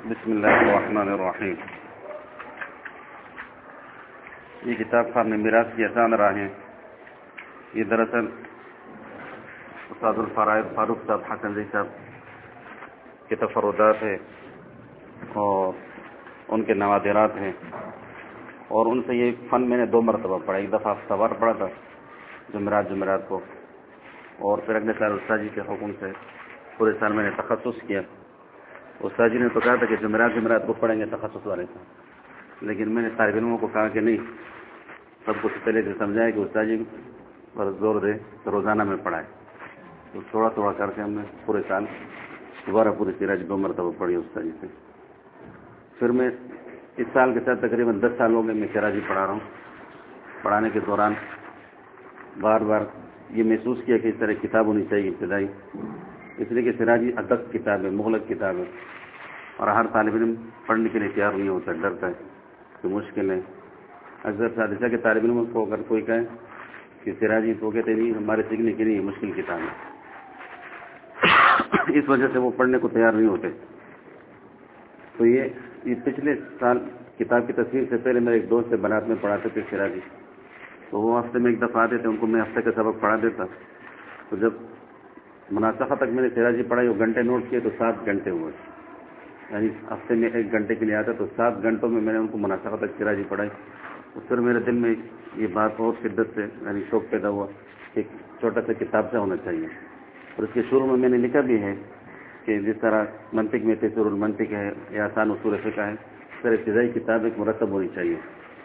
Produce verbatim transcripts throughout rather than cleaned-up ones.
بسم اللہ الرحمن الرحیم. یہ کتاب خان میراث کی آسان راہیں. یہ دراصل استاد الفرائض فاروق صاحب حسن زئی صاحب کے تفردات ہے اور ان کے نوادرات ہیں، اور ان سے یہ فن میں نے دو مرتبہ پڑھا. ایک دفعہ سوار پڑھا تھا جمعرات جمعرات کو، اور پھر اگلے سال استاد جی کے حکم سے پورے سال میں نے تخصص کیا. استاد جی نے تو کہا تھا کہ جمعرات جمعرات کو پڑھیں گے تخصص والے کا، لیکن میں نے طالب علموں کو کہا کہ نہیں، سب کچھ پہلے سے سمجھایا کہ استاد جی پر زور دے تو روزانہ میں پڑھائے. تو تھوڑا تھوڑا کر کے ہم نے پورے سال دوبارہ پوری سیرا دو مرتبہ پڑھی استاد جی سے. پھر میں اس سال کے ساتھ تقریباً دس سال ہو گئے میں سیرا جی پڑھا رہا ہوں. پڑھانے کے دوران بار بار یہ محسوس کیا کہ اس طرح کتاب ہونی چاہیے ابتدائی، اس لیے کہ سراجی ادب کتاب ہے، مغلق کتاب ہے، اور ہر طالب علم پڑھنے کے لیے تیار نہیں ہوتا، ڈرتا ہے کہ مشکل ہے. اکثر سادشہ کے طالب علموں کو اگر کوئی کہے کہ سراجی تو کہتے نہیں ہمارے سیکھنے کے لیے مشکل کتاب ہے، اس وجہ سے وہ پڑھنے کو تیار نہیں ہوتے. تو یہ یہ پچھلے سال کتاب کی تصویر سے پہلے میرے ایک دوست سے بنات میں پڑھاتے تھے سراجی، تو وہ ہفتے میں ایک دفعہ آتے تھے، ان کو میں ہفتے کا سبق پڑھا دیتا. تو جب مناسبہ تک میں نے سراجی پڑھائی اور گھنٹے نوٹ کیے تو سات گھنٹے ہوئے، یعنی ہفتے میں ایک گھنٹے کے لیے آتا تو سات گھنٹوں میں میں نے ان کو مناسبہ تک سراجی پڑھائی. اس پر میرے دل میں یہ بات بہت شدت سے یعنی شوق پیدا ہوا کہ ایک چھوٹا سا کتاب سے ہونا چاہیے. اور اس کے شروع میں میں نے لکھا بھی ہے کہ جس طرح منطق میں تیسر المنطق ہے یا آسان اصول فقہ ہے، اس طرح ابتدائی کتاب ایک مرتب ہونی چاہیے.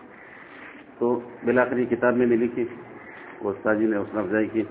تو بالآخر یہ کتاب میں نے لکھی، وہ استاد جی نے حوصلہ افزائی کی،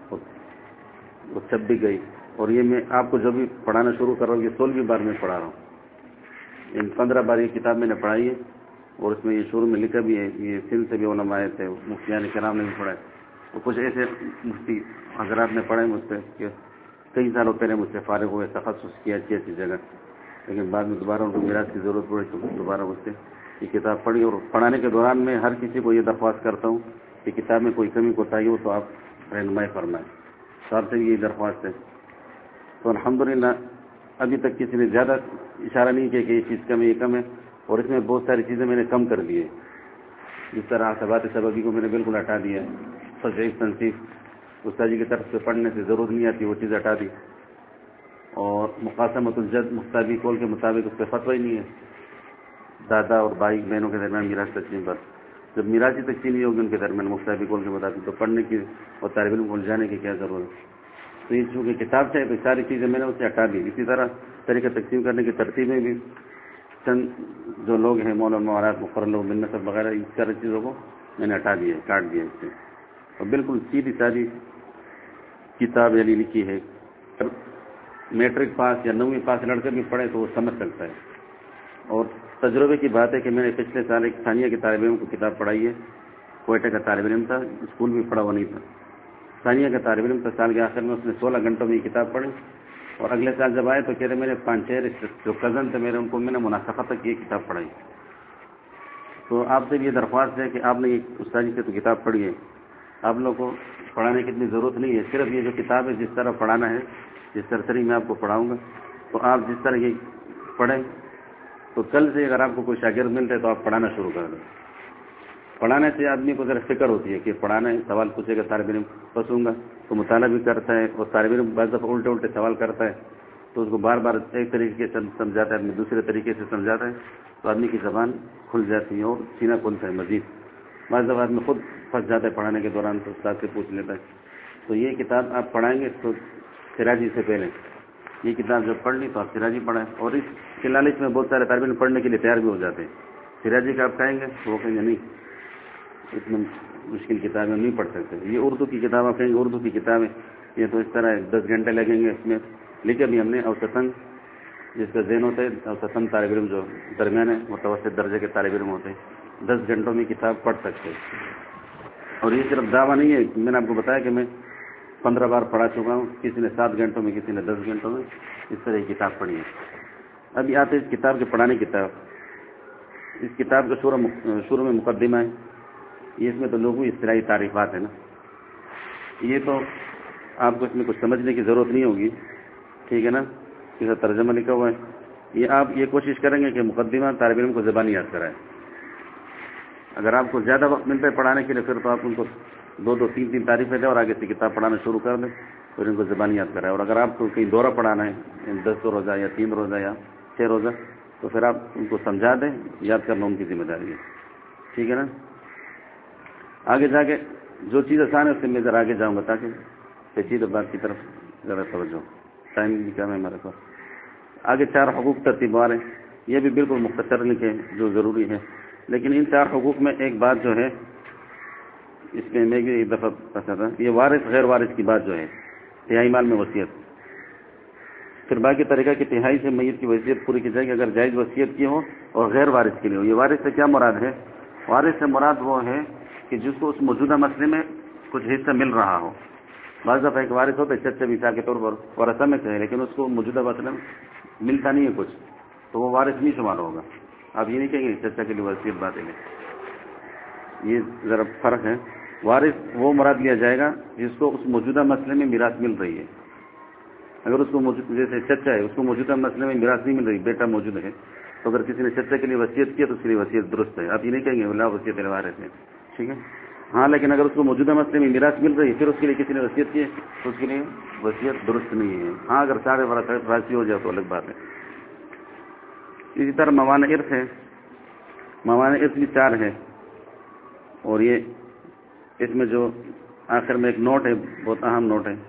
وہ چھپ بھی گئی. اور یہ میں آپ کو جو بھی پڑھانا شروع کر رہا ہوں یہ سولہویں بار میں پڑھا رہا ہوں. ان پندرہ بار یہ کتاب میں نے پڑھائی ہے، اور اس میں یہ شروع میں لکھا بھی ہے. یہ سندھ سے بھی علماء آئے تھے، مفتیان کرام نے بھی پڑھا ہے، اور کچھ ایسے مفتی حضرات نے پڑھے مجھ سے کہ کئی سالوں پہلے مجھ سے فارغ ہوئے، تخصص کیا اچھی اچھی جگہ، لیکن بعد میں دوبارہ ان کو میراث کی ضرورت پڑی تو دوبارہ مجھ سے یہ کتاب پڑھی. اور پڑھانے کے دوران میں ہر کسی کو یہ درخواست کرتا ہوں کہ کتاب میں کوئی کمی کوتاہی ہو تو آپ رہنمائی فرمائیں. صاحب سے یہ درخواست ہے. تو الحمدللہ ابھی تک کسی نے زیادہ اشارہ نہیں کیا کہ یہ چیز کم ہے، یہ کم ہے، اور اس میں بہت ساری چیزیں میں نے کم کر دی ہے. جس طرح ثبات سببی کو میں نے بالکل ہٹا دیا ہے، تصحیح تنصیف استاد جی کی طرف سے پڑھنے سے ضرورت نہیں آتی، وہ چیز ہٹا دی. اور مقاسمۃ الجد مختابی قول کے مطابق اس پہ فتوی نہیں ہے دادا اور بھائی بہنوں کے درمیان میراث تقسیم پر. جب میراثی تقسیم نہیں ہوگی ان کے درمیان مختابی قول کے مطابق تو پڑھنے کی اور طالب علم کو جانے کی کیا ضرورت ہے. تو یہ چونکہ کتاب سے ہے تو ساری چیزیں میں نے اسے ہٹا دی. اسی طرح طریقہ تقسیم کرنے کی ترتیب میں بھی چند جو لوگ ہیں مولانا موارات مقرر لوگ منت وغیرہ اس طرح چیزوں کو میں نے ہٹا دیا، کاٹ دیا اس سے، اور بالکل سیدھی سادھی کتاب یعنی لکھی ہے. میٹرک پاس یا نویں پاس لڑکے بھی پڑھے تو وہ سمجھ سکتا ہے. اور تجربے کی بات ہے کہ میں نے پچھلے سال ایک ثانیہ کے طالب علم کو کتاب پڑھائی ہے، کوئٹہ کا طالب علم تھا، اسکول بھی پڑھا ہوا نہیں تھا، ثانیہ کا طالب علم تھا. سال کے آخر میں اس نے سولہ گھنٹوں میں یہ کتاب پڑھی، اور اگلے سال جب آئے تو کہہ رہے میرے پانچ چھ جو کزن تھے میرے، ان کو میں نے مناسبہ تک یہ کتاب پڑھائی. تو آپ سے بھی یہ درخواست ہے کہ آپ نے یہ استاد جی سے تو کتاب پڑھی ہے، آپ لوگوں کو پڑھانے کی اتنی ضرورت نہیں ہے. صرف یہ جو کتاب ہے جس طرح پڑھانا ہے، جس سرسری میں آپ کو پڑھاؤں گا تو آپ جس طرح یہ پڑھیں تو کل سے اگر آپ کو کوئی شاگرد ملتے ہے تو آپ پڑھانا شروع کر دیں. پڑھانے سے آدمی کو ذرا فکر ہوتی ہے کہ پڑھانا ہے، سوال پوچھے گا طالب علم پسوں گا تو مطالعہ بھی کرتا ہے، اور طالب علم بعض دفعہ الٹے الٹے سوال کرتا ہے تو اس کو بار بار ایک طریقے سے سمجھاتا ہے، آدمی دوسرے طریقے سے سمجھاتا ہے تو آدمی کی زبان کھل جاتی ہے اور سینہ کھلتا ہے مزید. بعض دفعہ آدمی خود پھنس جاتا ہے پڑھانے کے دوران تو استاد سے پوچھ لیتا ہے. تو یہ کتاب آپ پڑھائیں گے تو سراجی سے پہلے یہ کتاب جب پڑھ لی تو آپ سراجی پڑھائیں. اور اس کے لالچ میں بہت سارے طالب علم پڑھنے کے لیے تیار بھی ہو جاتے ہیں. سراجی کا آپ کہیں گے تو وہ کہیں گے نہیں، اتنا مشکل کتاب ہم نہیں پڑھ سکتے. یہ اردو کی کتاب آپ کہیں گے اردو کی کتاب ہے، یہ تو اس طرح دس گھنٹے لگیں گے. اس میں لکھے بھی ہم نے اوسطاً جس کا ذہن ہوتا ہے، اوسطاً طالب علم جو درمیان ہے متوسط درجے کے طالب علم ہوتے ہیں دس گھنٹوں میں کتاب پڑھ سکتے ہیں. اور یہ صرف دعویٰ نہیں ہے، میں نے آپ کو بتایا کہ میں پندرہ بار پڑھا چکا ہوں، کسی نے سات گھنٹوں میں، کسی نے دس گھنٹوں میں اس طرح یہ کتاب پڑھی ہے. ابھی آتے اس کتاب کے پڑھانے کی طرف. اس کتاب کا شروع شروع میں مقدمہ ہے، یہ اس میں تو لوگوں اصطلاحی تعریفات ہے نا، یہ تو آپ کو اس میں کچھ سمجھنے کی ضرورت نہیں ہوگی، ٹھیک ہے نا. اس کا ترجمہ لکھا ہوا ہے، یہ آپ یہ کوشش کریں گے کہ مقدمہ طالب علم کو زبانی یاد کرائے. اگر آپ کو زیادہ وقت ملتا ہے پڑھانے کے لیے پھر تو آپ ان کو دو دو تین تین تعریفیں دیں اور آگے سے کتاب پڑھانا شروع کر دیں پھر ان کو زبانی یاد کرائے. اور اگر آپ کو کہیں دورہ پڑھانا ہے دس روزہ یا تین روزہ یا چھ روزہ تو پھر آپ ان کو سمجھا دیں, یاد کرنا ان کی ذمہ داری ہے. ٹھیک ہے نا. آگے جا کے جو چیز آسان ہے اس سے میں ذرا آگے جاؤں گا تاکہ پیچیدہ بات کی طرف ذرا توجہ. ٹائم بھی کم ہے ہمارے پاس. آگے چار حقوق ترتیب والے, یہ بھی بالکل مختصر لکھے جو ضروری ہے, لیکن ان چار حقوق میں ایک بات جو ہے اس میں میں بھی ایک دفعہ پسند تھا, یہ وارث غیر وارث کی بات جو ہے تہائی مال میں وصیت. پھر باقی طریقہ کی تہائی سے میت کی وصیت پوری کی جائے گی اگر جائز وصیت کی ہو اور غیر وارث کے لیے ہو. یہ وارث سے کیا مراد ہے؟ وارث سے مراد وہ ہے کہ جس کو اس موجودہ مسئلے میں کچھ حصہ مل رہا ہو. بعض دفعہ ایک وارث ہوتا ہے چچا مثال کے طور پر ورثہ میں سے ہے لیکن اس کو موجودہ مسئلے میں ملتا نہیں ہے کچھ, تو وہ وارث نہیں شمار ہوگا. آپ یہ نہیں کہیں گے چچا کے لیے وصیت بات ہے, یہ ذرا فرق ہے. وارث وہ مراد لیا جائے گا جس کو اس موجودہ مسئلے میں میراث مل رہی ہے. اگر اس کو جیسے چچا ہے اس کو موجودہ مسئلے میں میراث نہیں مل رہی, بیٹا موجود ہے, تو اگر کسی نے چچا کے لیے وصیت کیا تو اس کے لیے وصیت درست ہے. آپ یہ نہیں کہیں گے اللہ وصیت وارث ہے. ٹھیک ہے. ہاں لیکن اگر اس کو موجودہ مسئلے میں میراث مل رہی ہے پھر اس کے لیے کسی نے وصیت کی ہے تو اس کے لیے وصیت درست نہیں ہے. ہاں اگر سارے راضی ہو جائے تو الگ بات ہے. اسی طرح موانع ارث ہے. موانع ارث بھی چار ہے اور یہ اس میں جو آخر میں ایک نوٹ ہے بہت اہم نوٹ ہے.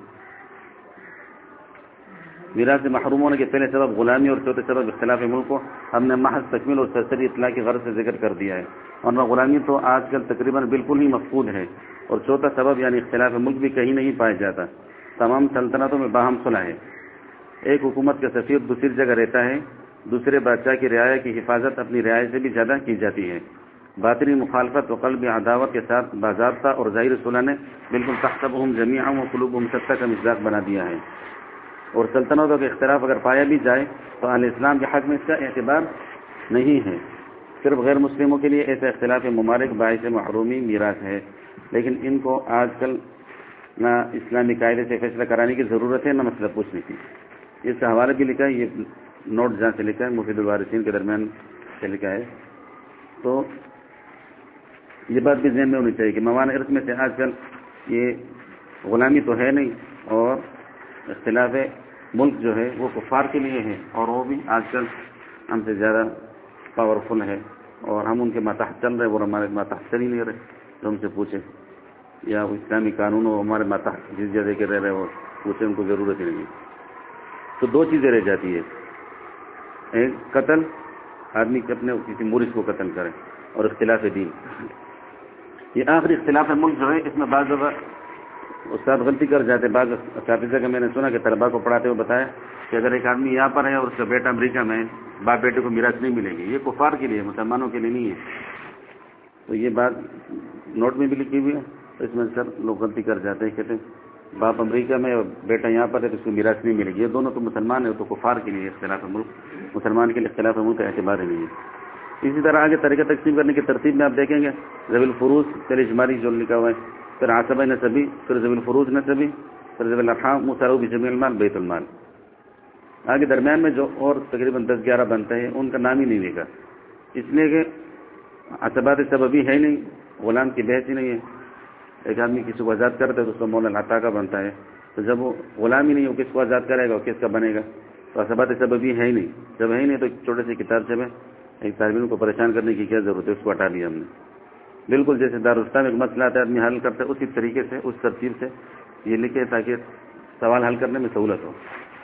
میراث سے محروم ہونے کے پہلے سبب غلامی اور چوتھے سبب اختلاف ملک کو ہم نے محض تکمیل اور سرسری اطلاع کی غرض سے ذکر کر دیا ہے, ورنہ غلامی تو آج کل تقریباً بالکل ہی مفقود ہے. اور چوتھا سبب یعنی اختلاف ملک بھی کہیں نہیں پایا جاتا. تمام سلطنتوں میں باہم صلح ہے. ایک حکومت کا سفیر دوسری جگہ رہتا ہے, دوسرے بادشاہ کی رعایا کی حفاظت اپنی رعایا سے بھی زیادہ کی جاتی ہے. باطنی مخالفت و قلبی عداوت کے ساتھ باضابطہ اور ظاہر صلح نے بالکل تحسبهم جميعا وقلوبهم شتى کا مصداق بنا دیا ہے. اور سلطنتوں کے اختلاف اگر پایا بھی جائے تو اہل اسلام کے حق میں اس کا اعتبار نہیں ہے. صرف غیر مسلموں کے لیے ایسا اختلاف ممالک باعث محرومی میراث ہے, لیکن ان کو آج کل نہ اسلامی قاعدے سے فیصلہ کرانے کی ضرورت ہے نہ مسئلہ پوچھنے کی. اس کا حوالہ بھی لکھا ہے, یہ نوٹ جہاں سے لکھا ہے مفید الوارثین کے درمیان سے لکھا ہے. تو یہ بات بھی ذہن میں ہونی چاہیے کہ موانع ارث میں سے آج کل یہ غلامی تو ہے نہیں اور اختلاف ملک جو ہے وہ کفار کے لیے ہے اور وہ بھی آج کل ہم سے زیادہ پاورفل ہے اور ہم ان کے ماتحت چل رہے اور ہمارے ماتحت چل ہی نہیں رہے. تو ہم سے پوچھیں یا اسلامی قانون ہو ہمارے ماتحت جس جگہ کے رہ رہے وہ پوچھیں, ان کو ضرورت ہی نہیں. تو دو چیزیں رہ جاتی ہے, ایک قتل, آدمی اپنے کسی مورث کو قتل کرے, اور اختلاف دین. یہ آخری اختلاف ملک جو ہے اس میں بعض دفعہ استاد غلطی کر جاتے. بعض اساتذہ کا میں نے سنا کہ طلبا کو پڑھاتے ہوئے بتایا کہ اگر ایک آدمی یہاں پر ہے اور اس کا بیٹا امریکہ میں, باپ بیٹے کو میراث نہیں ملے گی. یہ کفار کے لیے, مسلمانوں کے لیے نہیں ہے. تو یہ بات نوٹ میں بھی لکھی ہوئی ہے. تو اس میں سر لوگ غلطی کر جاتے ہیں, کہتے ہیں باپ امریکہ میں اور بیٹا یہاں پر ہے تو اس کو میراث نہیں ملے گی. یہ دونوں تو مسلمان ہیں, تو کفار کے لیے اختلاف ملک, مسلمان کے لیے اختلاف ملک کا اعتبار ہی نہیں ہے. اسی طرح آگے طریقہ تقسیم کرنے کی ترتیب میں آپ دیکھیں گے ذوی الفروض پہلے اجمالی جو لکھا ہوا ہے, پھر عصبہ نسبی, پھر ذوی الفروض نسبی, پھر ذوی الارحام مساوی بجمیع المال بیت المال. آگے درمیان میں جو اور تقریباً دس گیارہ بنتے ہیں ان کا نام ہی نہیں لکھا, اس لیے کہ عصبات سببی ہے نہیں, غلام کی بحث ہی نہیں ہے. ایک آدمی کسی کو آزاد کرتا ہے تو اس کا مولا العطا بنتا ہے, تو جب وہ غلام ہی نہیں, وہ کس کو آزاد کرے گا اور کس کا بنے گا. تو عصبات سببی ہے ہی نہیں. جب ہے ہی نہیں تو چھوٹے سی کتاب سے میں ایک طالب علم کو پریشان کرنے کی کیا ضرورت ہے, اس کو ہٹا دیا ہم نے. بالکل جیسے دارالفتہ میں ایک مسئلہ آتا ہے آدمی حل کرتا ہے, اسی طریقے سے اس ترتیب سے یہ لکھے تاکہ سوال حل کرنے میں سہولت ہو.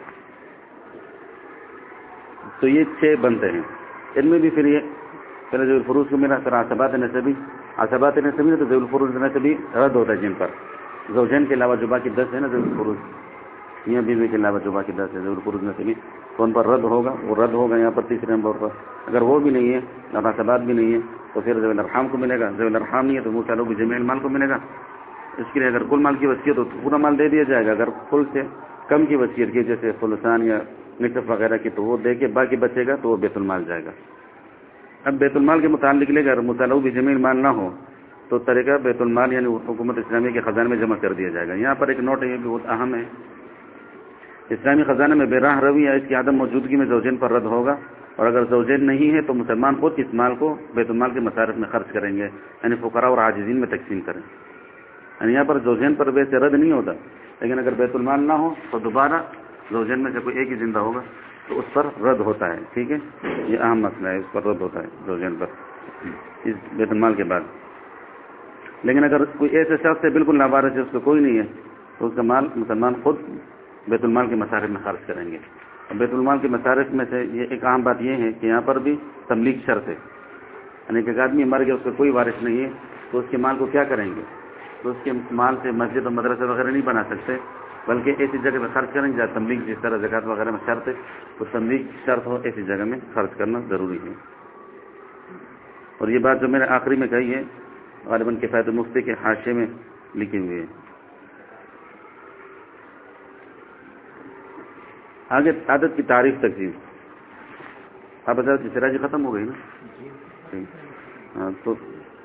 تو یہ چھ بنتے ہیں. ان میں بھی پھر یہ پہلے ذوی الفروض کو ملا, پھر عصبات نسبی. عصبات نسبی تو ذوی الفروض نسبی رد ہوتا ہے جن پر زوجین کے علاوہ جو باقی دس ہے نا ذوی الفروض, میاں بیوی کے علاوہ جو باقی دس ہے ذوی الفروض نسبی, تو ان پر رد ہوگا. وہ رد ہوگا یہاں پر تیسرے نمبر پر. اگر وہ بھی نہیں ہے اور عصبات بھی نہیں ہے تو پھر ذوی الارحام کو ملے گا. ذوی الارحام نہیں ہے تو مساوی بجمیع المال کو ملے گا. اس کے لیے اگر کل مال کی وصیت ہو تو پورا مال دے دیا جائے گا. اگر کل سے کم کی وصیت کی جیسے خلصان یا نصف وغیرہ کی تو وہ دے کے باقی بچے گا تو وہ بیت المال جائے گا. اب بیت المال کے متعلق لے کر مساوی بجمیع المال نہ ہو تو طریقہ بیت المال یعنی حکومت اسلامیہ کے خزانے میں جمع کر دیا جائے گا. یہاں پر ایک نوٹ ہے, یہ بھی بہت اہم ہے. اسلامی خزانہ میں بے راہ روی یا اس کی عدم موجودگی میں زوجین پر رد ہوگا، اور اگر زوجین نہیں ہے تو مسلمان خود اس مال کو بیت المال کے مصارف میں خرچ کریں گے، یعنی فقراء اور عاجزین میں تقسیم کریں۔ یعنی یہاں پر زوجین پر ویسے رد نہیں ہوتا، لیکن اگر بیت المال نہ ہو تو دوبارہ زوجین میں سے کوئی ایک ہی زندہ ہوگا تو اس پر رد ہوتا ہے، ٹھیک ہے، یہ اہم مسئلہ ہے، اس پر رد ہوتا ہے زوجین پر اس بیت المال کے بعد۔ لیکن اگر کوئی ایسے شخص ہے بالکل ناوارث ہے، اس کو کوئی نہیں ہے، تو اس کا مال مسلمان خود بیت المال کے مصارف میں خرچ کریں گے۔ اور بیت المال کے مصارف میں سے یہ ایک اہم بات یہ ہے کہ یہاں پر بھی تملیک شرط ہے، یعنی کہ ایک آدمی مر گیا، اس کا کوئی وارث نہیں ہے، تو اس کے مال کو کیا کریں گے؟ تو اس کے مال سے مسجد اور مدرسے وغیرہ نہیں بنا سکتے، بلکہ ایسی جگہ میں خرچ کریں گے جہاں تملیک، جس طرح زکوٰۃ وغیرہ میں شرط ہے تو تملیک شرط ہو، ایسی جگہ میں خرچ کرنا ضروری ہے۔ اور یہ بات جو میں نے آخری میں کہی ہے غالباً کفایت المفتی کے حاشیے میں لکھی ہوئی ہے۔ آگے عادت کی تعریف تقسیم، آپ بتا دیں سراجی ختم ہو گئی نا، ہاں تو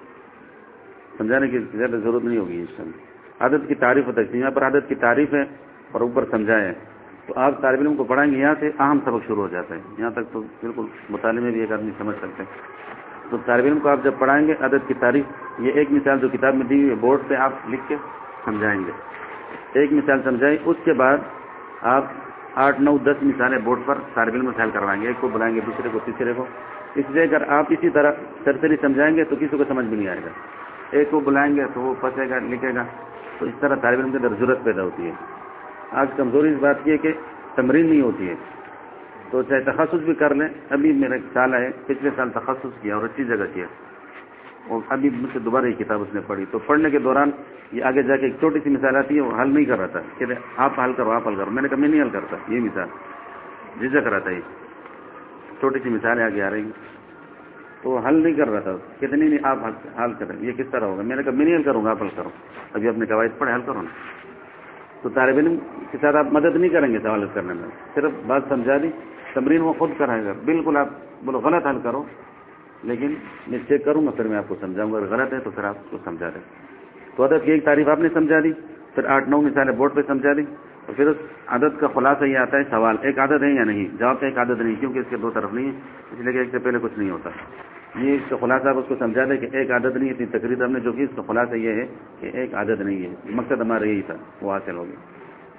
سمجھانے کی زیادہ ضرورت نہیں ہوگی اس میں۔ عادت کی تعریف و تقسیم، یہاں پر عادت کی تعریف ہے اور اوپر سمجھایا ہے، تو آپ طالب علم کو پڑھائیں گے یہاں سے اہم سبق شروع ہو جاتا ہے، یہاں تک تو بالکل مطالعے میں بھی ایک آدمی سمجھ سکتے ہیں۔ تو طالب علم کو آپ جب پڑھائیں گے عادت کی تعریف، یہ ایک مثال جو کتاب میں دی ہوئی ہے بورڈ پہ آپ لکھ کے سمجھائیں گے، ایک مثال سمجھائیں، اس کے بعد آپ آٹھ نو دس مثالیں بورڈ پر طالب علم میں حل کروائیں گے، ایک کو بلائیں گے، دوسرے کو، تیسرے کو، اس لیے اگر آپ اسی طرح سرسری سمجھائیں گے تو کسی کو سمجھ بھی نہیں آئے گا، ایک کو بلائیں گے تو وہ پھنسے گا، لکھے گا، تو اس طرح طالب علم کے اندر ضرورت پیدا ہوتی ہے۔ آج کمزوری اس بات کی ہے کہ تمرین نہیں ہوتی ہے، تو چاہے تخصص بھی کر لیں، ابھی میرا ایک سال ہے، پچھلے سال تخصص کیا اور اچھی جگہ کیا، اور ابھی مجھ سے دوبارہ یہ کتاب اس نے پڑھی، تو پڑھنے کے دوران یہ آگے جا کے ایک چھوٹی سی مثال آتی ہے، وہ حل نہیں کر رہا تھا، کہ آپ حل کرو آپ حل کرو، میں نے کہا میں نہیں حل کرتا، یہ مثال جھجک رہا تھا، یہ چھوٹی سی مثالیں آگے آ رہی ہیں، تو وہ حل نہیں کر رہا تھا، کتنی نہیں آپ حل کریں، یہ کس طرح ہوگا، میں نے کہا میں نہیں حل کروں گا، آپ حل کرو، ابھی اپنے قواعد پڑھے، حل کرو نا۔ تو طالب علم کے ساتھ آپ مدد نہیں کریں گے سوال کرنے میں، صرف بات سمجھا دی، تمرین وہ خود کرائے گا، بالکل آپ بولو غلط حل کرو، لیکن میں چیک کروں گا، پھر میں آپ کو سمجھاؤں گا، اگر غلط ہے تو پھر آپ کو سمجھا دیں۔ تو عادت کی ایک تعریف آپ نے سمجھا دی، پھر آٹھ نو مثالیں بورڈ پہ سمجھا دی، اور پھر اس عادت کا خلاصہ یہ آتا ہے سوال، ایک عادت ہے یا نہیں؟ جواب کا ایک عادت نہیں، کیونکہ اس کے دو طرف نہیں ہے، اس لیے کہ ایک سے پہلے کچھ نہیں ہوتا، یہ اس کا خلاصہ آپ اس کو سمجھا دیں کہ ایک عادت نہیں ہے، اتنی تقریر ہم نے جو کی اس کا خلاصہ یہ ہے کہ ایک عادت نہیں ہے، مقصد ہمارا یہی تھا، وہ حاصل ہو گیا۔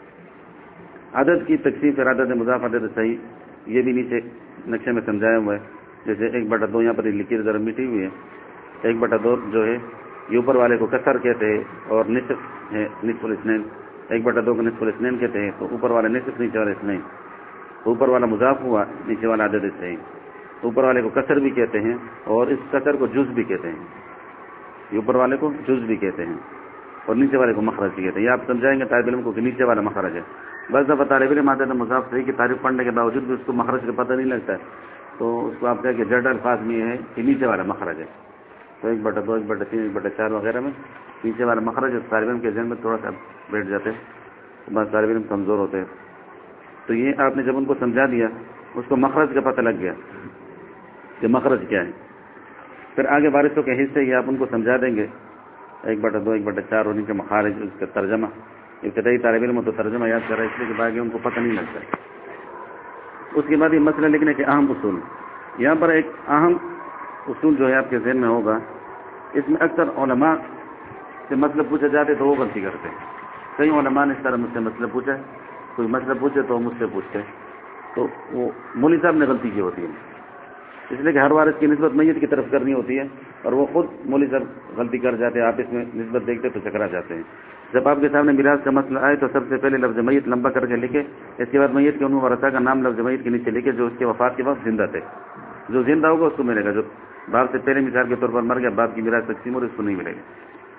عادت کی تقسیم، پھر عادت مضاف، عادت صحیح، یہ بھی نیچے نقشے میں سمجھایا ہوا ہے، جیسے ایک بٹا دو یہاں پر لکیر ذرا مٹی ہوئی ہے، ایک بٹا دو جو ہے یہ اوپر والے کو کسر کہتے ہیں، اور نصف ہے نصف الاثنین، ایک بٹا دو کو نصف الاثنین کہتے ہیں، تو اوپر والا نصف، نیچے والا اثنین، تو اوپر والا مضاف ہوا، نیچے والا عدد صحیح، اوپر والے کو کسر بھی کہتے ہیں اور اس کسر کو جز بھی کہتے ہیں، یہ اوپر والے کو جز بھی کہتے ہیں اور نیچے والے کو مخرج بھی کہتے ہیں، یہ آپ سمجھائیں گے طالب علم کو کہ نیچے والا مخرج ہے۔ بس دفعہ طالب علم عدد مضاف صحیح کی تعریف پڑھنے کے باوجود بھی اس کو مخرج کا پتہ نہیں لگتا ہے، تو اس کو آپ کہیں کہ جڑ الفاظ میں یہ ہے کہ نیچے والا مخرج ہے، تو ایک بٹا دو، ایک بٹا تین، ایک بٹا چار وغیرہ میں نیچے والا مخرج ہے، طالب علم کے ذہن میں تھوڑا سا بیٹھ جاتے ہیں، بس طالب علم کمزور ہوتے ہیں، تو یہ آپ نے جب ان کو سمجھا دیا اس کو مخرج کا پتہ لگ گیا کہ مخرج کیا ہے، پھر آگے وارثوں کے حصے یہ آپ ان کو سمجھا دیں گے، ایک بٹا دو، ایک بٹا چار، اور ان کے مخارج، اس کا ترجمہ، ابتدائی طالب علم تو ترجمہ یاد کر رہا ہے، اس لیے کہ باقی ان کو پتہ نہیں لگتا ہے۔ اس کے بعد یہ مسئلہ لکھنے کے اہم اصول، یہاں پر ایک اہم اصول جو ہے آپ کے ذہن میں ہوگا، اس میں اکثر علماء سے مسئلہ پوچھا جاتے تو وہ غلطی کرتے ہیں، کئی علماء نے اس طرح مجھ سے مسئلہ پوچھا ہے، کوئی مسئلہ پوچھے تو مجھ سے پوچھتے تو وہ مولوی صاحب نے غلطی کی ہوتی ہے، اس لیے کہ ہر وارث کی نسبت میت کی طرف کرنی ہوتی ہے، اور وہ خود مولوی صاحب غلطی کر جاتے ہیں، آپ اس میں نسبت دیکھتے تو چکرا جاتے ہیں۔ جب آپ کے سامنے میراث کا مسئلہ آئے تو سب سے پہلے لفظ میت لمبا کر کے لکھے، اس کے بعد میت کے ان ورثاء کا نام لفظ میت کے نیچے لکھے جو اس کے وفات کے وقت زندہ تھے، جو زندہ ہوگا اس کو ملے گا، جو باپ سے پہلے مثال کے طور پر مر گیا، باپ کی میراث تقسیم اور اس کو نہیں ملے گا،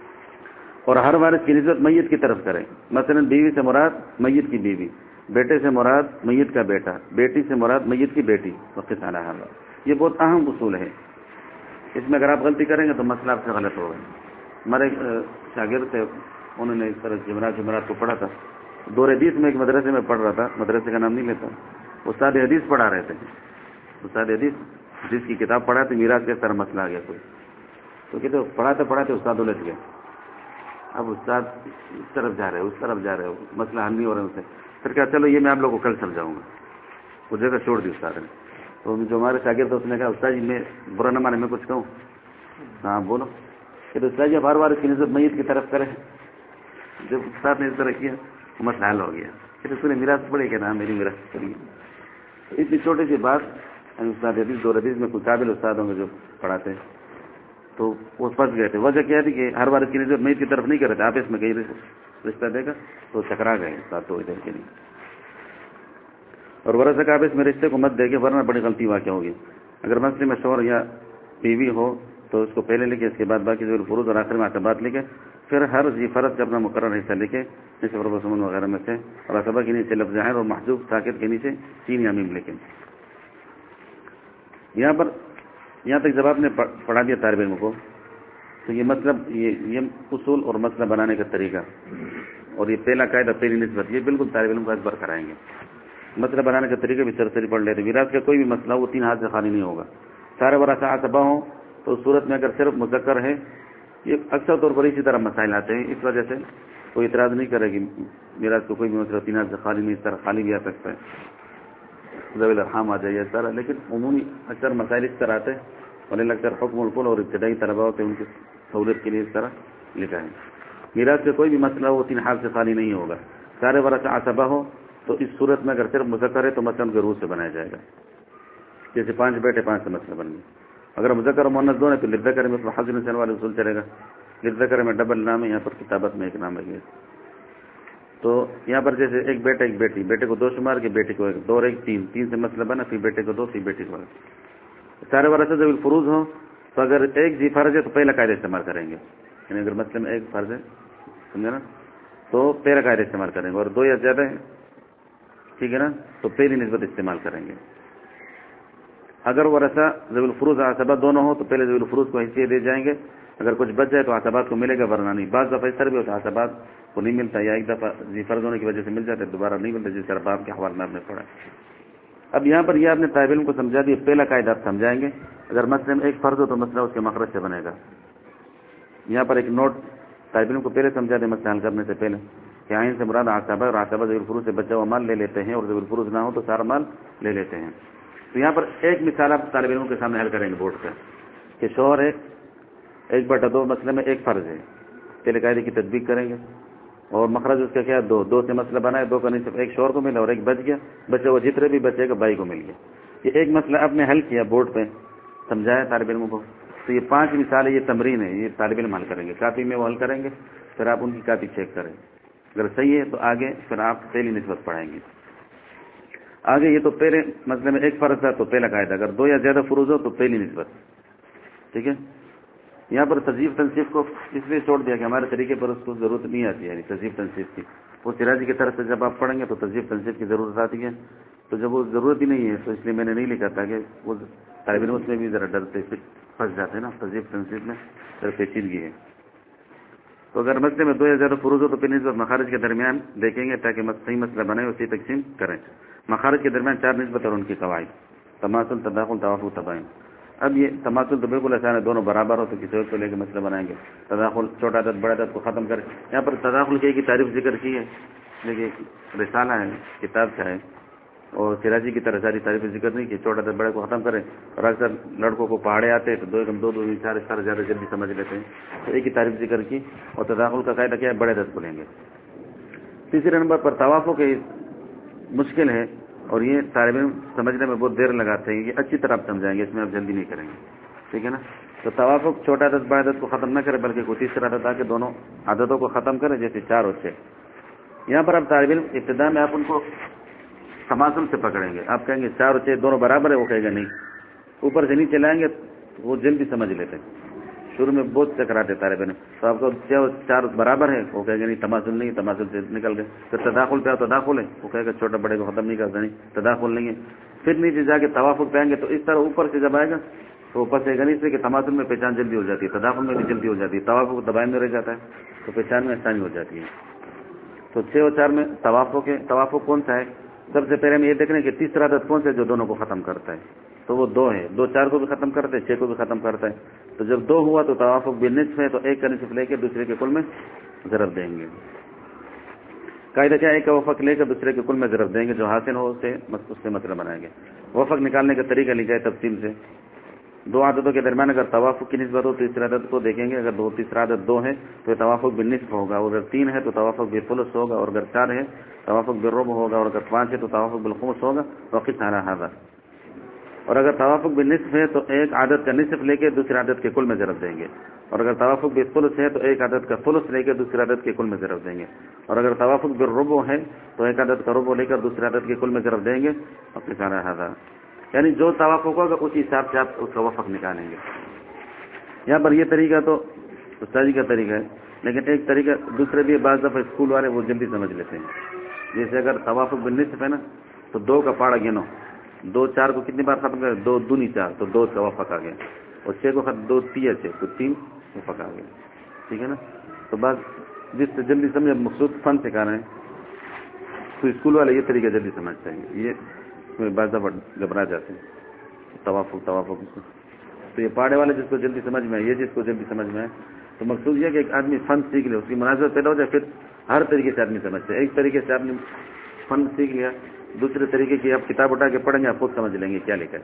اور ہر وارث کی نسبت میت کی طرف کرے، مثلا بیوی سے مراد میت کی بیوی، بیٹے سے مراد میت کا بیٹا، بیٹی سے مراد میت کی بیٹی، وقت سالہ حال، یہ بہت اہم اصول ہے، اس میں اگر آپ غلطی کریں گے تو مسئلہ آپ سے غلط ہوگا۔ ہمارے ایک شاگرد تھے، انہوں نے اس طرح جمعرات جمعرات کو پڑھا تھا، دور حدیث میں ایک مدرسے میں پڑھ رہا تھا، مدرسے کا نام نہیں لیتا، استاد حدیث پڑھا رہے تھے، استاد حدیث حدیث کی کتاب پڑھا تھی، میراث کے طرح مسئلہ آ گیا کوئی، تو کہتے پڑھاتے پڑھاتے استاد الجھ گئے، اب استاد اس طرف جا رہے اس طرف جا رہے مسئلہ حل نہیں ہو رہا ہے، اسے پھر کہا چلو یہ میں آپ لوگوں کو کل سمجھاؤں گا. وہ جگہ چھوڑ دی استاد نے. تو جو ہمارے شاگرد اس نے کہا استاد جی میں برا نہ مانے میں کچھ کہوں. ہاں بولو. کہ استاد جی بار بار اس کی نسبت میت کی طرف کرے. جب استاد نے اس طرح کیا مسئلہ حل ہو گیا. پھر اس نے میراث پڑے کہ نا میری میراث پڑی. اتنی چھوٹی سی بات استاد حدیث دو حدیث میں کوئی قابل استاد ہوں گے جو پڑھاتے ہیں تو وہ پھنس گئے تھے. وجہ کیا تھی کہ ہر بار اس کی نسبت میت کی طرف نہیں کر رہے تھے. آپ اس میں کہیں رشتہ دے گا تو ٹکرا گئے استاد تو ادھر کے نہیں. اور ورثہ کا آپ اس میں رشتے کو مت دے گے ورنہ بڑی غلطی واقع ہوگی. اگر مسئلے میں شوہر یا بیوی ہو تو اس کو پہلے لکھے, اس کے بعد باقی ضرور فروض اور آخر میں عتبات لکھے, پھر ہر ذی فرض کا اپنا مقرر حصہ لکھے جیسے فرض سمن وغیرہ میں سے, اور عتبہ کے نیچے لفظ ظاہر اور محذوف ساکت کے نیچے تین یا میم لکھیں. یہاں پر یہاں تک جب آپ نے پڑھا دیا طالب علم کو تو یہ مطلب یہ یہ اصول اور مسئلہ بنانے کا طریقہ اور یہ پہلا قاعدہ پہلی نسبت یہ بالکل طالب علم کو ازبر کرائیں گے. مسئلہ بنانے کا طریقہ بھی سرسری پڑھ لیتے. میراث کا کوئی بھی مسئلہ وہ تین ہاتھ سے خالی نہیں ہوگا. سارے ورثہ عتبہ ہوں تو اس صورت میں اگر صرف مذکر ہے, یہ اکثر طور پر اسی طرح مسائل آتے ہیں, اس وجہ سے کوئی اعتراض نہیں کرے کہ میراث کو کوئی بھی مسئلہ تین ہاتھ سے خالی نہیں, اس طرح خالی بھی آ سکتا ہے, ذوی الارحام آ جائے اس طرح. لیکن عمومی اکثر مسائل اس طرح آتے ہیں اور اکثر حکم الکل اور ابتدائی طلباء ہوتے ہیں ان کی سہولت کے لیے اس طرح لکھا ہے. میراث کا کوئی بھی مسئلہ وہ تین ہاتھ سے خالی نہیں ہوگا. سارے ورثہ عتبہ ہو تو اس صورت میں اگر صرف مذکر ہے تو مسئلہ ان کے روح سے بنایا جائے گا. جیسے پانچ بیٹے پانچ سے مسئلہ بن گیا. اگر مذکر اور مؤنث دونوں ہے تو للذکر میں حظ الانثیین والا اصول چلے گا. للذکر میں ڈبل نام ہے, یہاں پر کتابت میں ایک نام ہے. تو یہاں پر جیسے ایک بیٹا ایک بیٹی, بیٹے کو دو شمار کے بیٹی کو ایک, دو اور ایک تین, تین سے مسئلہ بنا, پھر بیٹے کو دو پھر بیٹی کو ایک. سارے ورثہ ذوی الفروض ہوں تو اگر ایک ذی فرض ہے تو پہلا قاعدہ استعمال کریں گے. یعنی اگر مسئلے میں ایک فرض ہے سمجھے نا تو پہلا قاعدہ استعمال کریں گے, اور دو یا زیادہ ہے ٹھیک ہے نا تو پہلی نسبت استعمال کریں گے. اگر ورثہ ذوی الفروض عتبہ دونوں ہو تو پہلے ذوی الفروض کو حصے دے جائیں گے. اگر کچھ بچ جائے تو عتبات کو ملے گا ورنہ نہیں. بعض دفعہ اس طرح بھی ہوتا ہے عتبات کو نہیں ملتا, یا ایک دفعہ ذی فرض ہونے کی وجہ سے مل جاتا ہے دوبارہ نہیں ملتا, جس طرح باپ کے حوالے میں آپ نے پڑھا. اب یہاں پر یہ آپ نے طالب علم کو سمجھا دیا. پہلا قاعدہ آپ سمجھائیں گے. اگر مسئلے میں ایک فرض ہو تو مسئلہ اس کے مخرج سے بنے گا. یہاں پر ایک نوٹ طالب علم کو پہلے سمجھا دیں مسئلہ حل کرنے سے پہلے کہ آئین سے مراد عتبہ اور عتبہ ذوی الفروض سے بچا ہوا مال لے لیتے ہیں, اور ذوی الفروض نہ ہو تو سارا مال لے لیتے ہیں. تو یہاں پر ایک مثال آپ طالب علموں کے سامنے حل کریں گے بورڈ پر کہ شوہر ہے, ایک بٹا دو مسئلے میں ایک فرض ہے, پہلے قاعدے کی تطبیق کریں گے, اور مخرج اس کا کیا دو, دو سے مسئلہ بنا ہے, دو کا نہیں صرف ایک شوہر کو ملا اور ایک بچ گیا, بچے وہ جتنے بھی بچے گا بھائی کو مل گیا. یہ ایک مسئلہ آپ نے حل کیا بورڈ پہ, سمجھایا طالب علموں کو. تو یہ پانچ مثالیں یہ تمرین ہے, یہ طالب علم حل کریں گے, کاپی میں وہ حل کریں گے, پھر آپ ان کی کاپی چیک کریں, اگر صحیح ہے تو آگے پھر آپ پہلی نسبت پڑھائیں گے. آگے یہ تو پہلے مسئلے میں ایک فرض تھا تو پہلا قاعدہ, اگر دو یا زیادہ فروض ہو تو پہلی نسبت. ٹھیک ہے. یہاں پر تجزیہ تنصیف کو اس لیے چھوڑ دیا کہ ہمارے طریقے پر اس کو ضرورت نہیں آتی ہے, یعنی تجزیہ تنصیف کی. وہ سراجی کی طرف سے جب آپ پڑھیں گے تو تجزیہ تنصیف کی ضرورت آتی ہے, تو جب وہ ضرورت ہی نہیں ہے تو اس لیے میں نے نہیں لکھا تھا کہ وہ طالب علم اس میں بھی ذرا ڈرتے پھنس جاتے ہیں نا, تجزیہ تنصیف میں ذرا پیچیدگی ہے. تو اگر مسئلے میں دو یا زیادہ فروض ہو تو پھر نسبت مخارج کے درمیان دیکھیں گے تاکہ صحیح مسئلہ بنے, اسی تقسیم کریں. مخارج کے درمیان چار نسبت اور ان کی قواعد, تماثل, تداخل, توافق, تباین. اب یہ تماثل تو بالکل آسان ہے, دونوں برابر ہو تو کسی ایک کو لے کے مسئلہ بنائیں گے. تداخل چھوٹا عدد بڑا عدد کو ختم کریں. یہاں پر تداخل کی تعریف ذکر کی ہے, لیکن رسالہ ہے, کتاب کا ہے, اور سراجی کی طرح ساری تعریف ذکر نہیں کی. چھوٹا عدد بڑے کو ختم کریں, اور اکثر لڑکوں کو پہاڑے آتے ہیں تو دو ایک دو دو چار چار زیادہ جلدی سمجھ لیتے ہیں, تو ایک ہی تعریف ذکر کی. اور تداخل کا قاعدہ کیا ہے, بڑے عدد کو لیں گے. تیسرے نمبر پر توافق مشکل ہے, اور یہ طالب علم سمجھنے میں بہت دیر لگاتے ہیں. یہ اچھی طرح آپ سمجھائیں گے, اس میں آپ جلدی نہیں کریں گے. ٹھیک ہے نا. تو توافق چھوٹا عدد بڑا عدد کو ختم نہ کرے بلکہ کوئی تیسرا عدد آ کے دونوں عددوں کو ختم کرے, جیسے چار اور چھ. یہاں پر آپ طالب علم ابتدا میں آپ ان کو تماثل سے پکڑیں گے. آپ کہیں گے چار اور چھ دونوں برابر ہے, وہ کہے گا نہیں. اوپر سے نیچے لائیں گے وہ جلدی سمجھ لیتے ہیں. شروع میں بہت چکراتے طالب علم, تو آپ کو چار برابر ہے, وہ کہے گا نہیں تماثل نہیں, تماثل سے نکل گئے. پھر تداخل پہ آؤ, تداخل ہے, وہ کہے گا چھوٹا بڑے کو ختم نہیں کرتا, نہیں تداخل نہیں ہے. پھر نیچے جا کے توافق پہ آئیں گے تو اس طرح اوپر سے جب آئے گا تو اوپر سے نہیں سے کہ تماثل میں پہچان جلدی ہو جاتی ہے, تداخل میں بھی جلدی ہو جاتی ہے, توافق تباین میں رہ جاتا ہے, تو پہچان میں آسانی ہو جاتی ہے. تو چھ اور چار میں توافق ہے. توافق کون سا ہے, سب سے پہلے ہم یہ دیکھ رہے ہیں کہ تیسرا عدد کون سا ہے جو دونوں کو ختم کرتا ہے, تو وہ دو ہے. دو چار کو بھی ختم کرتا ہے, چھ کو بھی ختم کرتا ہے. تو جب دو ہوا تو توافق بھی نصف ہے, تو ایک کا نصف لے کے دوسرے کے کل میں ضرب دیں گے. قاعدہ کیا ہے کہ وفق لے کر دوسرے کے کل میں ضرب دیں گے، جو حاصل ہو اسے اس سے مسئلہ بنائیں گے۔ وفق نکالنے کا طریقہ لکھا ہے تفصیل سے۔ دو عددوں کے درمیان اگر توافق کی نسبت ہو تیسرے عدد کو دیکھیں گے، اگر دو تیسرا عدد دو ہے تو توافق بالنصف ہوگا، اور اگر تین ہے تو توافق بالثلث ہوگا، اور اگر چار ہے توافق بالربع ہوگا، اور اگر پانچ ہے تو توافق بالخمس ہوگا۔ وقت علی ھذا، اور اگر توافق بالنصف ہے تو ایک عدد کا نصف لے کے دوسرے عدد کے کل میں ضرب دیں گے، اور اگر توافق بالثلث ہے تو ایک عدد کا ثلث لے کے دوسرے عدد کے کل میں ضرب دیں گے، اور اگر توافق بالربع ہے تو ایک عدد کا ربع لے کر دوسرے عدد کے کل میں ضرب دیں گے۔ وقت علی ھذا، یعنی جو توافق ہوگا اسی حساب سے آپ اس کا وفق نکالیں گے۔ یہاں پر یہ طریقہ تو استادی کا طریقہ ہے، لیکن ایک طریقہ دوسرے بھی بعض دفعہ اسکول والے وہ جلدی سمجھ لیتے ہیں۔ جیسے اگر توافق بالنصف ہے نا تو دو کا پاڑا گنو، دو چار کو کتنی بار ختم کرے؟ دو دونی چار، تو دو کا وفق آ گیا، اور چھ کو ختم دو تیا چھ تو تین وفق آ گیا، ٹھیک ہے نا۔ تو بس جس سے جلدی سمجھے مقصود فن سکھا رہے ہیں تو اسکول والے یہ طریقہ جلدی سمجھتے ہیں، یہ بعض دفعہ گھبرا جاتے ہیں توافق توافق تو یہ پاڑے والے جس کو جلدی سمجھ میں آئے، یہ جس کو جلدی سمجھ میں آئے، تو مقصود یہ کہ ایک آدمی فن سیکھ لے، اس کی مناسبت پیدا ہو جائے، پھر ہر طریقے سے آدمی سمجھتے ہیں۔ ایک طریقے سے آپ نے فن سیکھ لیا، دوسرے طریقے کی آپ کتاب اٹھا کے پڑھیں گے آپ خود سمجھ لیں گے کیا لکھا ہے۔